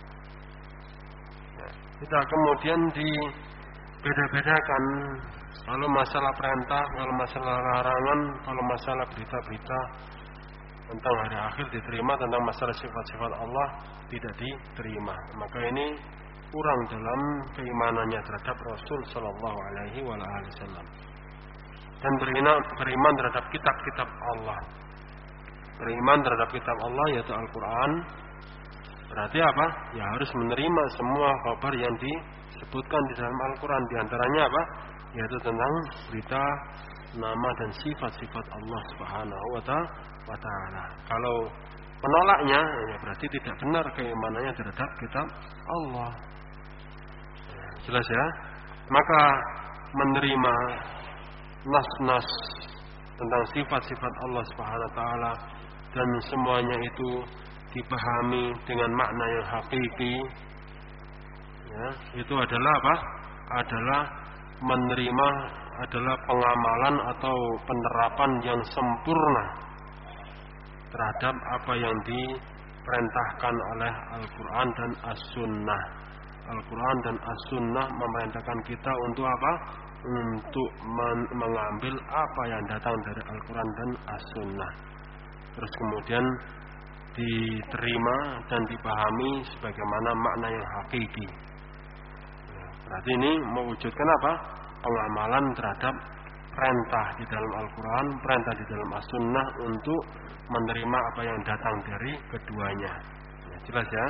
Ya, kita kemudian dibeda-bedakan. Kalau masalah perintah, kalau masalah larangan, kalau masalah berita-berita tentang hari akhir diterima, tentang masalah sifat-sifat Allah tidak diterima. Maka ini kurang dalam keimanannya terhadap Rasul Sallallahu Alaihi Wasallam. Dan beriman terhadap kitab-kitab Allah. Beriman terhadap kitab Allah yaitu Al-Quran. Berarti apa? Ya harus menerima semua kabar yang disebutkan di dalam Al-Quran. Di antaranya apa? Yaitu tentang berita, nama dan sifat-sifat Allah Subhanahu wa Ta'ala. Kalau penolaknya, ya berarti tidak benar keimanannya terhadap kitab Allah. Jelas ya? Maka menerima nas-nas tentang sifat-sifat Allah Subhanahu wa Ta'ala dan semuanya itu dipahami dengan makna yang hakiki, ya, itu adalah apa? Adalah menerima, adalah pengamalan atau penerapan yang sempurna terhadap apa yang diperintahkan oleh Al-Quran dan As-Sunnah. Al-Quran dan As-Sunnah memerintahkan kita untuk apa? Untuk mengambil apa yang datang dari Al-Quran dan As-Sunnah. Terus kemudian diterima dan dipahami sebagaimana makna yang hakiki. Berarti ini mewujudkan apa? Pengamalan terhadap perintah di dalam Al-Quran, perintah di dalam As-Sunnah untuk menerima apa yang datang dari keduanya. Ya, jelas ya?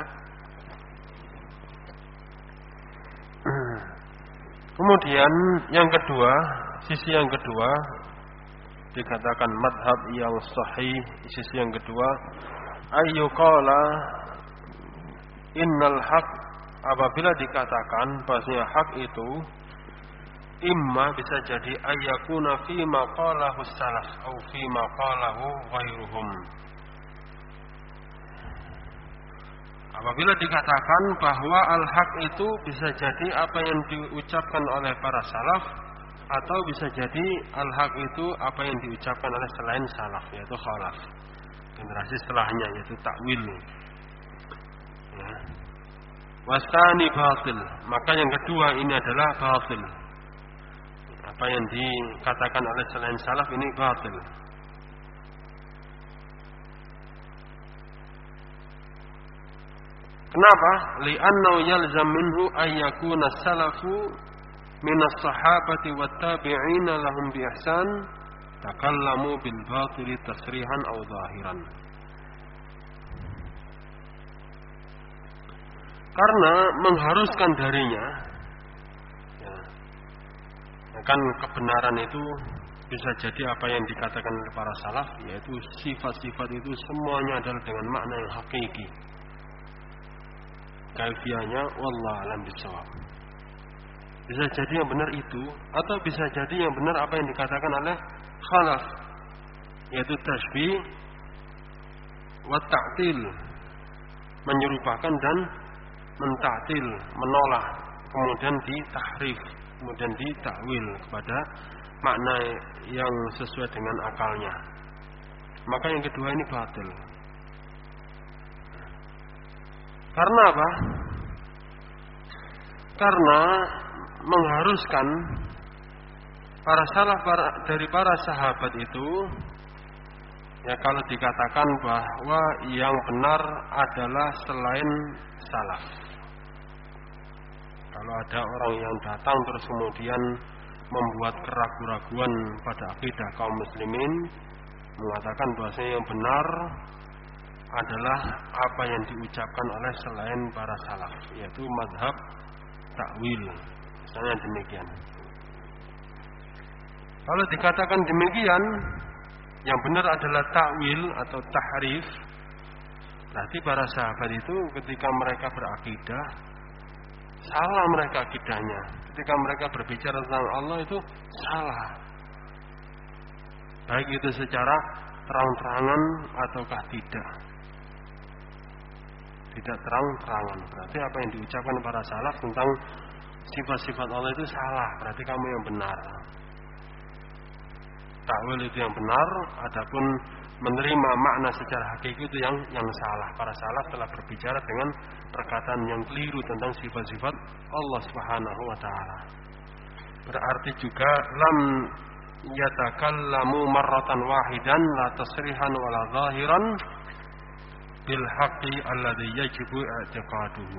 Kemudian yang kedua, sisi yang kedua dikatakan madhab yang sahih. Sisi yang kedua, ayyuqala innal haq, apabila dikatakan bahasanya hak itu imma bisa jadi ayyakuna fi ma qalahu salaf atau fi ma qalahu ghairuhum. Apabila dikatakan bahwa al-haq itu bisa jadi apa yang diucapkan oleh para salaf, atau bisa jadi al-haq itu apa yang diucapkan oleh selain salaf, yaitu khalaf, generasi setelahnya, yaitu takwil. Ya. Wasani batil, maka yang kedua ini adalah batil. Apa yang dikatakan oleh selain salaf ini batil. Kenapa? Li'annahu yalzam minhu ayyakuna salafu minas sahabati wat tabi'ina lahum bi ihsan takallamu bil batili tasrihan aw zahiran. Karena mengharuskan darinya, ya, kan kebenaran itu bisa jadi apa yang dikatakan oleh para salaf, yaitu sifat-sifat itu semuanya adalah dengan makna yang hakiki. Kaifiyahnya wallahu a'lam bishawab. Bisa jadi yang benar itu, atau bisa jadi yang benar apa yang dikatakan oleh khalaf, yaitu tasbih wa ta'til, menyerupakan dan mentaktil, menolak, kemudian ditahrif, kemudian ditakwil kepada makna yang sesuai dengan akalnya. Maka yang kedua ini batil. Karena apa? Karena mengharuskan para salaf dari para sahabat itu, ya kalau dikatakan bahwa yang benar adalah selain salaf. Kalau ada orang yang datang terus kemudian membuat keraguan-raguan pada akidah kaum muslimin, mengatakan bahwasanya yang benar adalah apa yang diucapkan oleh selain para salaf, yaitu mazhab takwil, misalnya demikian. Kalau dikatakan demikian, yang benar adalah takwil atau tahrif, berarti para sahabat itu ketika mereka berakidah, salah mereka akidahnya. Ketika mereka berbicara tentang Allah itu salah, baik itu secara terang-terangan ataukah tidak. Tidak terang-terangan, berarti apa yang diucapkan para salaf tentang sifat-sifat Allah itu salah, berarti kamu yang benar. Takwil itu yang benar, adapun menerima makna secara hakiki itu yang salah. Para salaf telah berbicara dengan perkataan yang keliru tentang sifat-sifat Allah Subhanahu wa taala. Berarti juga lam yatakallamu marratan wahidan la tasrihan wala zahiran bil haqqi alladhi yajibu i'tiqaduhu.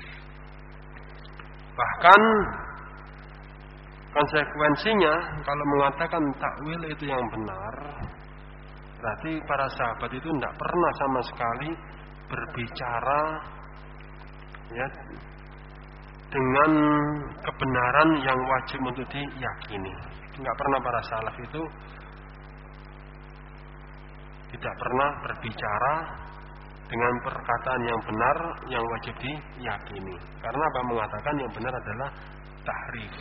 Bahkan konsekuensinya kalau mengatakan takwil itu yang benar, berarti para sahabat itu tidak pernah sama sekali berbicara ya dengan kebenaran yang wajib untuk diyakini. Tidak pernah para salaf itu tidak pernah berbicara dengan perkataan yang benar yang wajib diyakini. Karena apa? Mengatakan yang benar adalah tahrif.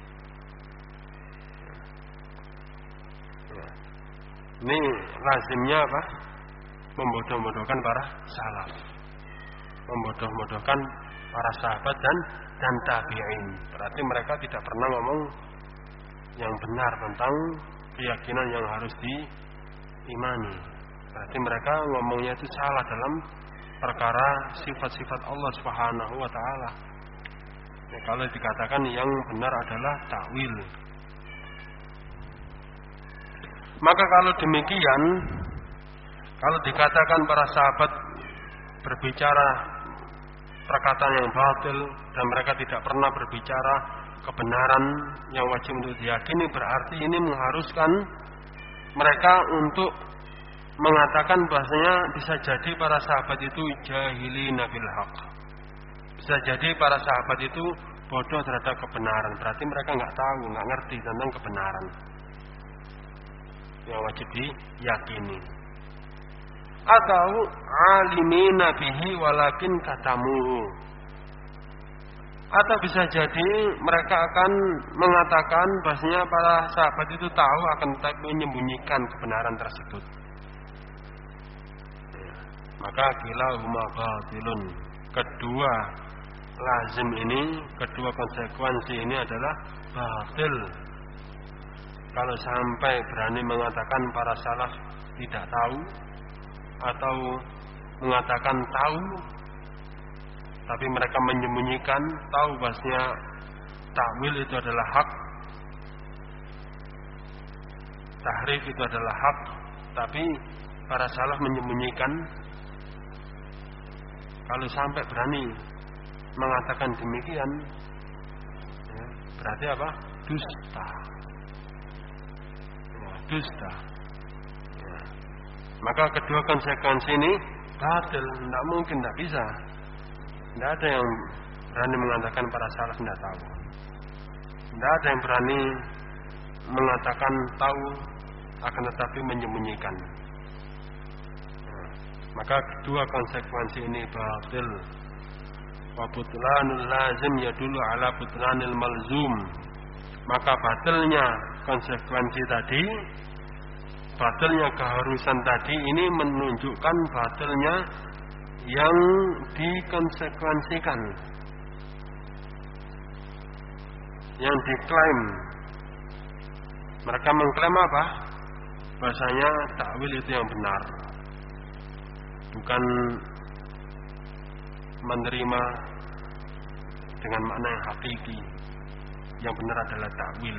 Ini lazimnya apa? Membodoh-bodohkan para salaf, membodoh-bodohkan para sahabat dan tabi'in. Berarti mereka tidak pernah ngomong yang benar tentang keyakinan yang harus diimani. Berarti mereka ngomongnya itu salah dalam perkara sifat-sifat Allah Subhanahu wa taala. Ya, kalau dikatakan yang benar adalah takwil. Maka kalau demikian, kalau dikatakan para sahabat berbicara perkataan yang batil dan mereka tidak pernah berbicara kebenaran yang wajib untuk diyakini, berarti ini mengharuskan mereka untuk mengatakan bahasanya bisa jadi para sahabat itu jahilina bil haqq. Bisa jadi para sahabat itu bodoh terhadap kebenaran, berarti mereka nggak tahu, nggak ngerti tentang kebenaran yang wajib diyakini. Atau alimina bihi walakin katamuhu. Atau bisa jadi mereka akan mengatakan bahasanya para sahabat itu tahu akan tetapi menyembunyikan kebenaran tersebut. Maka kilahuma batilun. Kedua lazim ini, kedua konsekuensi ini adalah batil. Kalau sampai berani mengatakan para salaf tidak tahu, atau mengatakan tahu tapi mereka menyembunyikan, tahu bahasanya takwil itu adalah hak, tahrif itu adalah hak, tapi para salaf menyembunyikan. Kalau sampai berani mengatakan demikian, ya, berarti apa? Dusta. Dusta. Ya. Maka kedua konsekuensi ini batil, tidak mungkin, tidak bisa. Tidak ada yang berani mengatakan para salaf tidak tahu. Tidak ada yang berani mengatakan tahu akan tetapi menyembunyikan. Maka kedua konsekuensi ini batil. Wa butlanul lazim yadullu ala butlanil malzum. Maka batilnya konsekuensi tadi, batilnya keharusan tadi ini menunjukkan batilnya yang dikonsekuensikan, yang diklaim. Mereka mengklaim apa? Bahasanya takwil itu yang benar, bukan menerima dengan makna yang hakiki. Yang benar adalah takwil.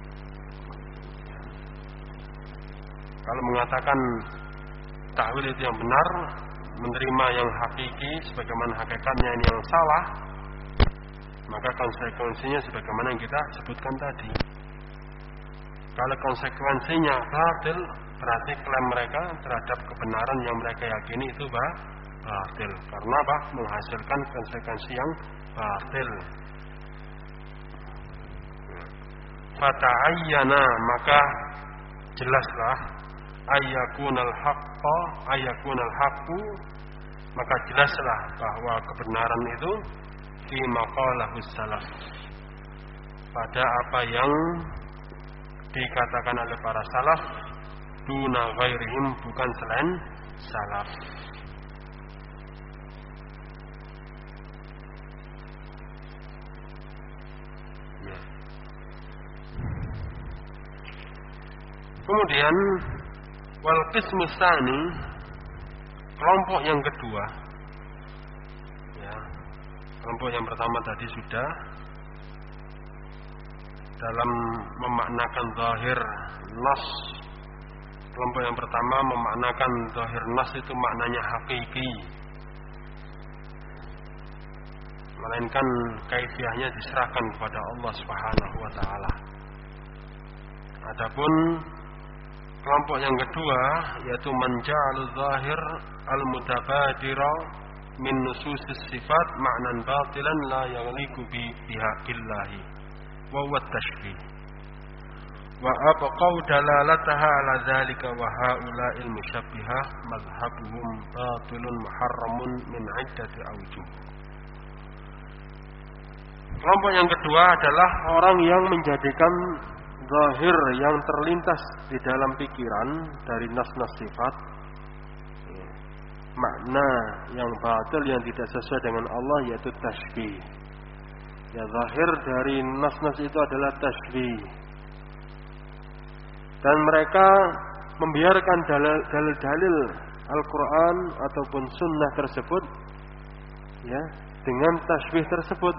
Kalau mengatakan takwil itu yang benar, menerima yang hakiki sebagaimana hakikatnya ini yang salah, maka konsekuensinya sebagaimana yang kita sebutkan tadi. Kalau konsekuensinya batil, berarti klaim mereka terhadap kebenaran yang mereka yakini itu batil. Karena apa? Menghasilkan konsekuensi yang batil. Fata'ayyana, maka jelaslah ayyakunal haqqu, maka jelaslah bahwa kebenaran itu fi maqalahus salaf, pada apa yang dikatakan oleh para salaf, duna ghairihim, bukan selain salaf. Kemudian wal qismu tsani, kelompok yang kedua, ya, kelompok yang pertama tadi sudah dalam memaknakan zahir nas. Kelompok yang pertama memaknakan zahir nas itu maknanya hakiki, melainkan kaifiahnya diserahkan kepada Allah Subhanahu wa taala. Adapun kelompok yang kedua yaitu menja'al zahir al-mutabadira min nususis sifat ma'nan batilan la yaghliqu bihaqillahi wa huwa tashbih wa abqau dalalataha ala dzalika wa haula'il musyabbihah madhhabuhum batilun muharramun min 'iddati awjuh. Kelompok yang kedua adalah orang yang menjadikan zahir yang terlintas di dalam pikiran dari nas-nas sifat, makna yang batil yang tidak sesuai dengan Allah, yaitu tashbih. Ya, zahir dari nas-nas itu adalah tashbih. Dan mereka membiarkan dalil-dalil Al-Quran ataupun sunnah tersebut, ya, dengan tashbih tersebut.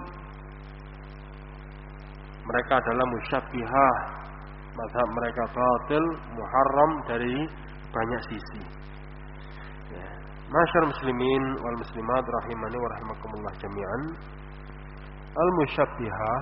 Mereka adalah musyabbihah, mazhab mereka batil, muharram dari banyak sisi. Ya. Masyarakat muslimin wal muslimat rahimani wa rahimakumullah jami'an. Al-musyabbihah,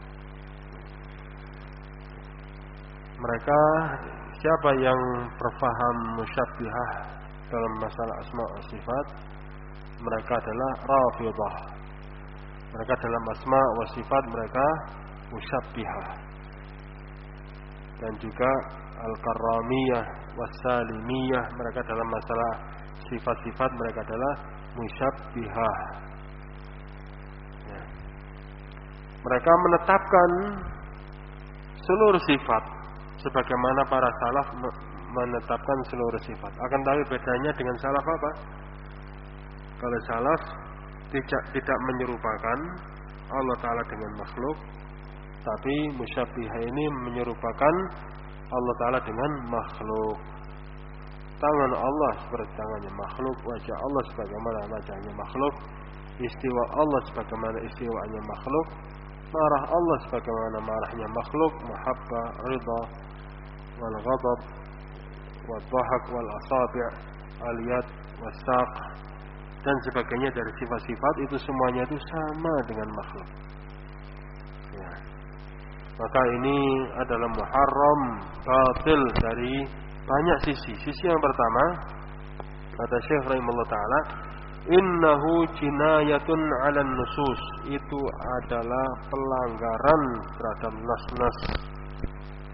mereka siapa yang berfaham musyabbihah dalam masalah asma wa sifat, mereka adalah Rafidhah. Mereka dalam asma wa sifat mereka musyabbihah. Dan juga Al-Karramiyah was-Salimiyah, mereka dalam masalah sifat-sifat mereka adalah musyabbihah. Ya. Mereka menetapkan seluruh sifat sebagaimana para salaf menetapkan seluruh sifat. Akan tapi bedanya dengan salaf apa? Kalau salaf tidak menyerupakan Allah Ta'ala dengan makhluk, tapi musyabbihah ini menyerupakan Allah Ta'ala dengan makhluk. Tangan Allah seperti tangannya makhluk, wajah Allah sebagaimana wajahnya makhluk, istiwa Allah sebagaimana istiwanya makhluk, marah Allah sebagaimana marahnya makhluk, mahabbah, ridha, wal ghadab, wal dhahak, wal asabi', al yad, was saq, dan sebagainya dari sifat-sifat itu semuanya itu sama dengan makhluk. Ya. Maka ini adalah muharram, batil dari banyak sisi. Sisi yang pertama, kata Syekh rahimahullah ta'ala, innahu jinayatun 'alan nusus, itu adalah pelanggaran terhadap nas-nas.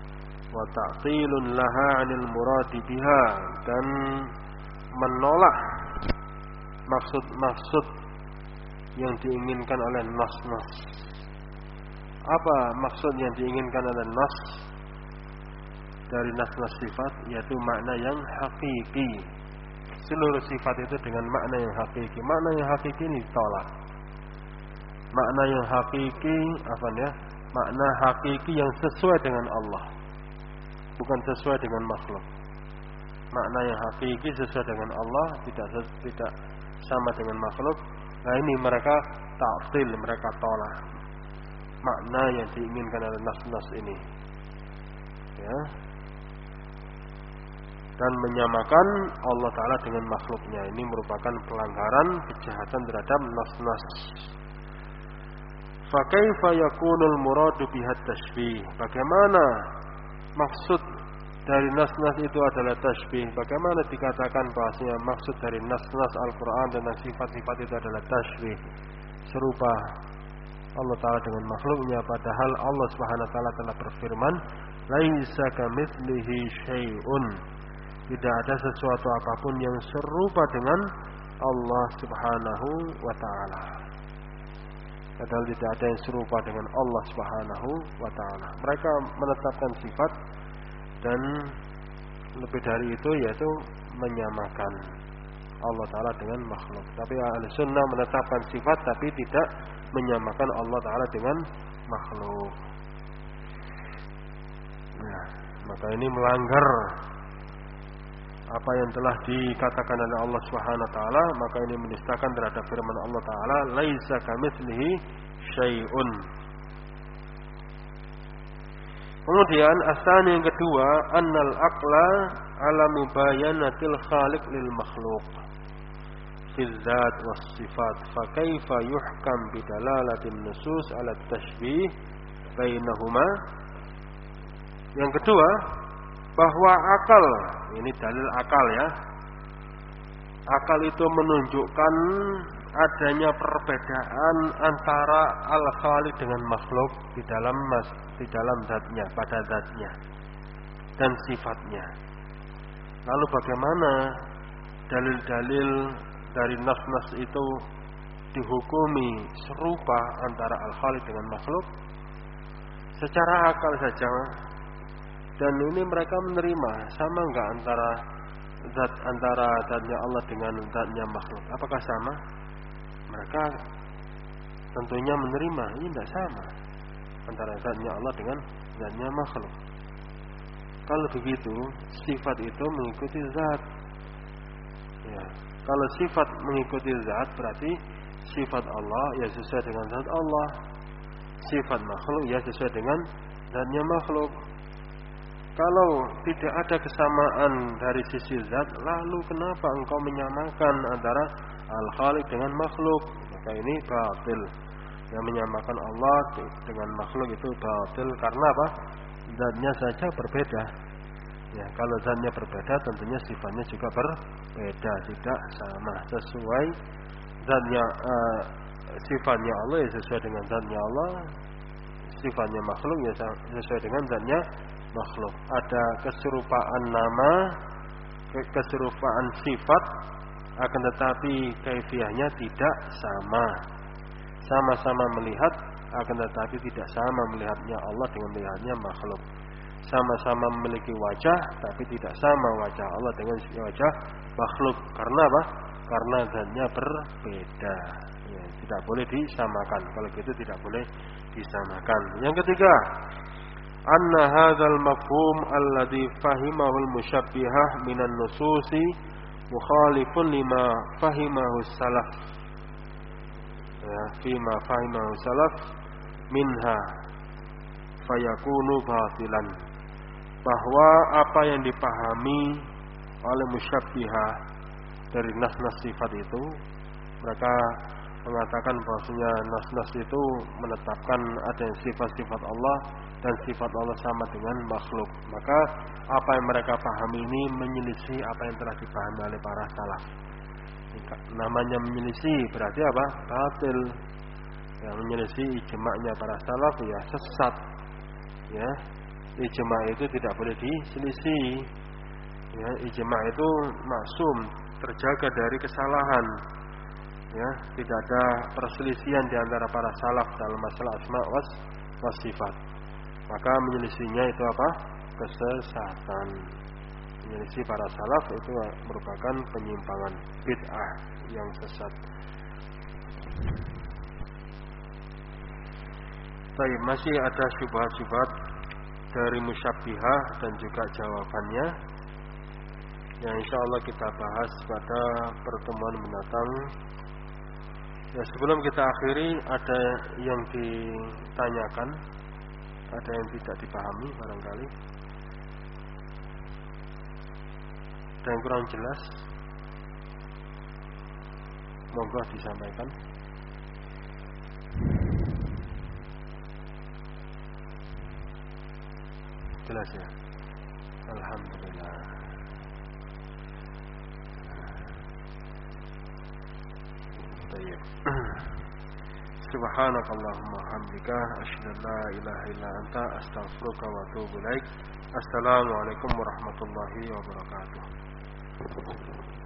wa ta'tilun laha 'anil muradi biha, dan menolak maksud-maksud yang diinginkan oleh nas-nas. Apa maksud yang diinginkan oleh nas dari nas-nas sifat? Yaitu makna yang hakiki. Seluruh sifat itu dengan makna yang hakiki. Makna yang hakiki ini ditolak. Makna yang hakiki makna hakiki yang sesuai dengan Allah, bukan sesuai dengan makhluk. Makna yang hakiki sesuai dengan Allah, tidak sama dengan makhluk. Nah, ini mereka ta'til, mereka tolak makna yang diinginkan oleh nas-nas ini, ya, dan menyamakan Allah Ta'ala dengan makhluknya. Ini merupakan pelanggaran, kejahatan terhadap nas-nas. Fa kaifa yakunul muradu bihat tashbih? Bagaimana maksud dari nas-nas itu adalah tashbih? Bagaimana dikatakan bahasanya maksud dari nas-nas Al-Quran tentang sifat-sifat itu adalah tashbih, serupa Allah Ta'ala dengan makhluknya, padahal Allah Subhanahu wa Ta'ala telah berfirman, laisa kamitslihi syai'un, tidak ada sesuatu apapun yang serupa dengan Allah Subhanahu wa Ta'ala. Padahal tidak ada yang serupa dengan Allah Subhanahu wa Ta'ala. Mereka menetapkan sifat, dan lebih dari itu yaitu menyamakan Allah Ta'ala dengan makhluk. Tapi Ahlussunnah menetapkan sifat tapi tidak menyamakan Allah Ta'ala dengan makhluk. Nah, maka ini melanggar apa yang telah dikatakan oleh Allah Subhanahu wa Ta'ala. Maka ini menistakan terhadap firman Allah Ta'ala, laisa kamitslihi syai'un. Kemudian asal yang kedua, annal aqla ala mubayanatil khaliq lil makhluq fi dzat was sifat, fa kaifa yuhkam bidalalatin nusus ala tashbih bainahuma. Yang kedua, bahwa akal, ini dalil akal ya, akal itu menunjukkan adanya perbedaan antara al-khaliq dengan makhluk di dalam zatnya, pada zatnya dan sifatnya. Lalu bagaimana dalil-dalil dari nas-nas itu dihukumi serupa antara al-khaliq dengan makhluk? Secara akal saja. Dan ini mereka menerima, sama enggak antara zatnya Allah dengan zatnya makhluk? Apakah sama? Mereka tentunya menerima ini tidak sama antara zatnya Allah dengan zatnya makhluk. Kalau begitu, sifat itu mengikuti zat. Ya, kalau sifat mengikuti zat, berarti sifat Allah ya sesuai dengan zat Allah. Sifat makhluk ya sesuai dengan zatnya makhluk. Kalau tidak ada kesamaan dari sisi zat, lalu kenapa engkau menyamakan antara al-khaliq dengan makhluk? Maka ini batil. Yang menyamakan Allah dengan makhluk itu batil. Karena apa? Zatnya saja berbeda. Ya, kalau zatnya berbeda, tentunya sifatnya juga berbeda, tidak sama. Sesuai zatnya, sifatnya Allah ya sesuai dengan zatnya Allah. Sifatnya makhluk ya sesuai dengan zatnya makhluk. Ada keserupaan nama, keserupaan sifat, akan tetapi kaifiahnya tidak sama. Sama-sama melihat, akan tetapi tidak sama melihatnya Allah dengan melihatnya makhluk. Sama-sama memiliki wajah, tapi tidak sama wajah Allah dengan wajah makhluk. Karena apa? Karena zatnya berbeda. Ya, tidak boleh disamakan. Kalau gitu tidak boleh disamakan. Yang ketiga, anna hadzal mafhum alladhi fahimahu al-musyabbihah minan nususi mukhalifun lima fahimahu salaf. Ya, fima fahimahu salaf minha fayakunu batilan. Bahwa apa yang dipahami oleh musyabbihah dari nas-nas sifat itu, mereka mengatakan bahwasanya nas-nas itu menetapkan ada sifat-sifat Allah dan sifat Allah sama dengan makhluk. Maka apa yang mereka pahami ini menyelisih apa yang telah dipahami oleh para salaf. Namanya menyelisih berarti apa? Batil. Yang menyelisih ijma'nya para salaf ya sesat. Ya. ijma itu tidak boleh diselisih. Ya, ijma itu maksum, terjaga dari kesalahan. Ya, tidak ada perselisihan di antara para salaf dalam masalah asma was sifat. Maka menyelisihinya itu apa? Kesesatan. Menyelisih para salaf itu merupakan penyimpangan, bid'ah yang sesat. Baik, masih ada syubhat-syubhat dari musyabbihah dan juga jawabannya yang insyaallah kita bahas pada pertemuan mendatang. Ya, sebelum kita akhiri, ada yang ditanyakan, ada yang tidak dipahami barangkali, ada yang kurang jelas, monggo disampaikan. Jelas ya? Alhamdulillah. Baik. Subhanakallahumma hamdika asyhadu an la ilaha illa anta astaghfiruka wa atubu ilaik. Assalamualaikum warahmatullahi wabarakatuh.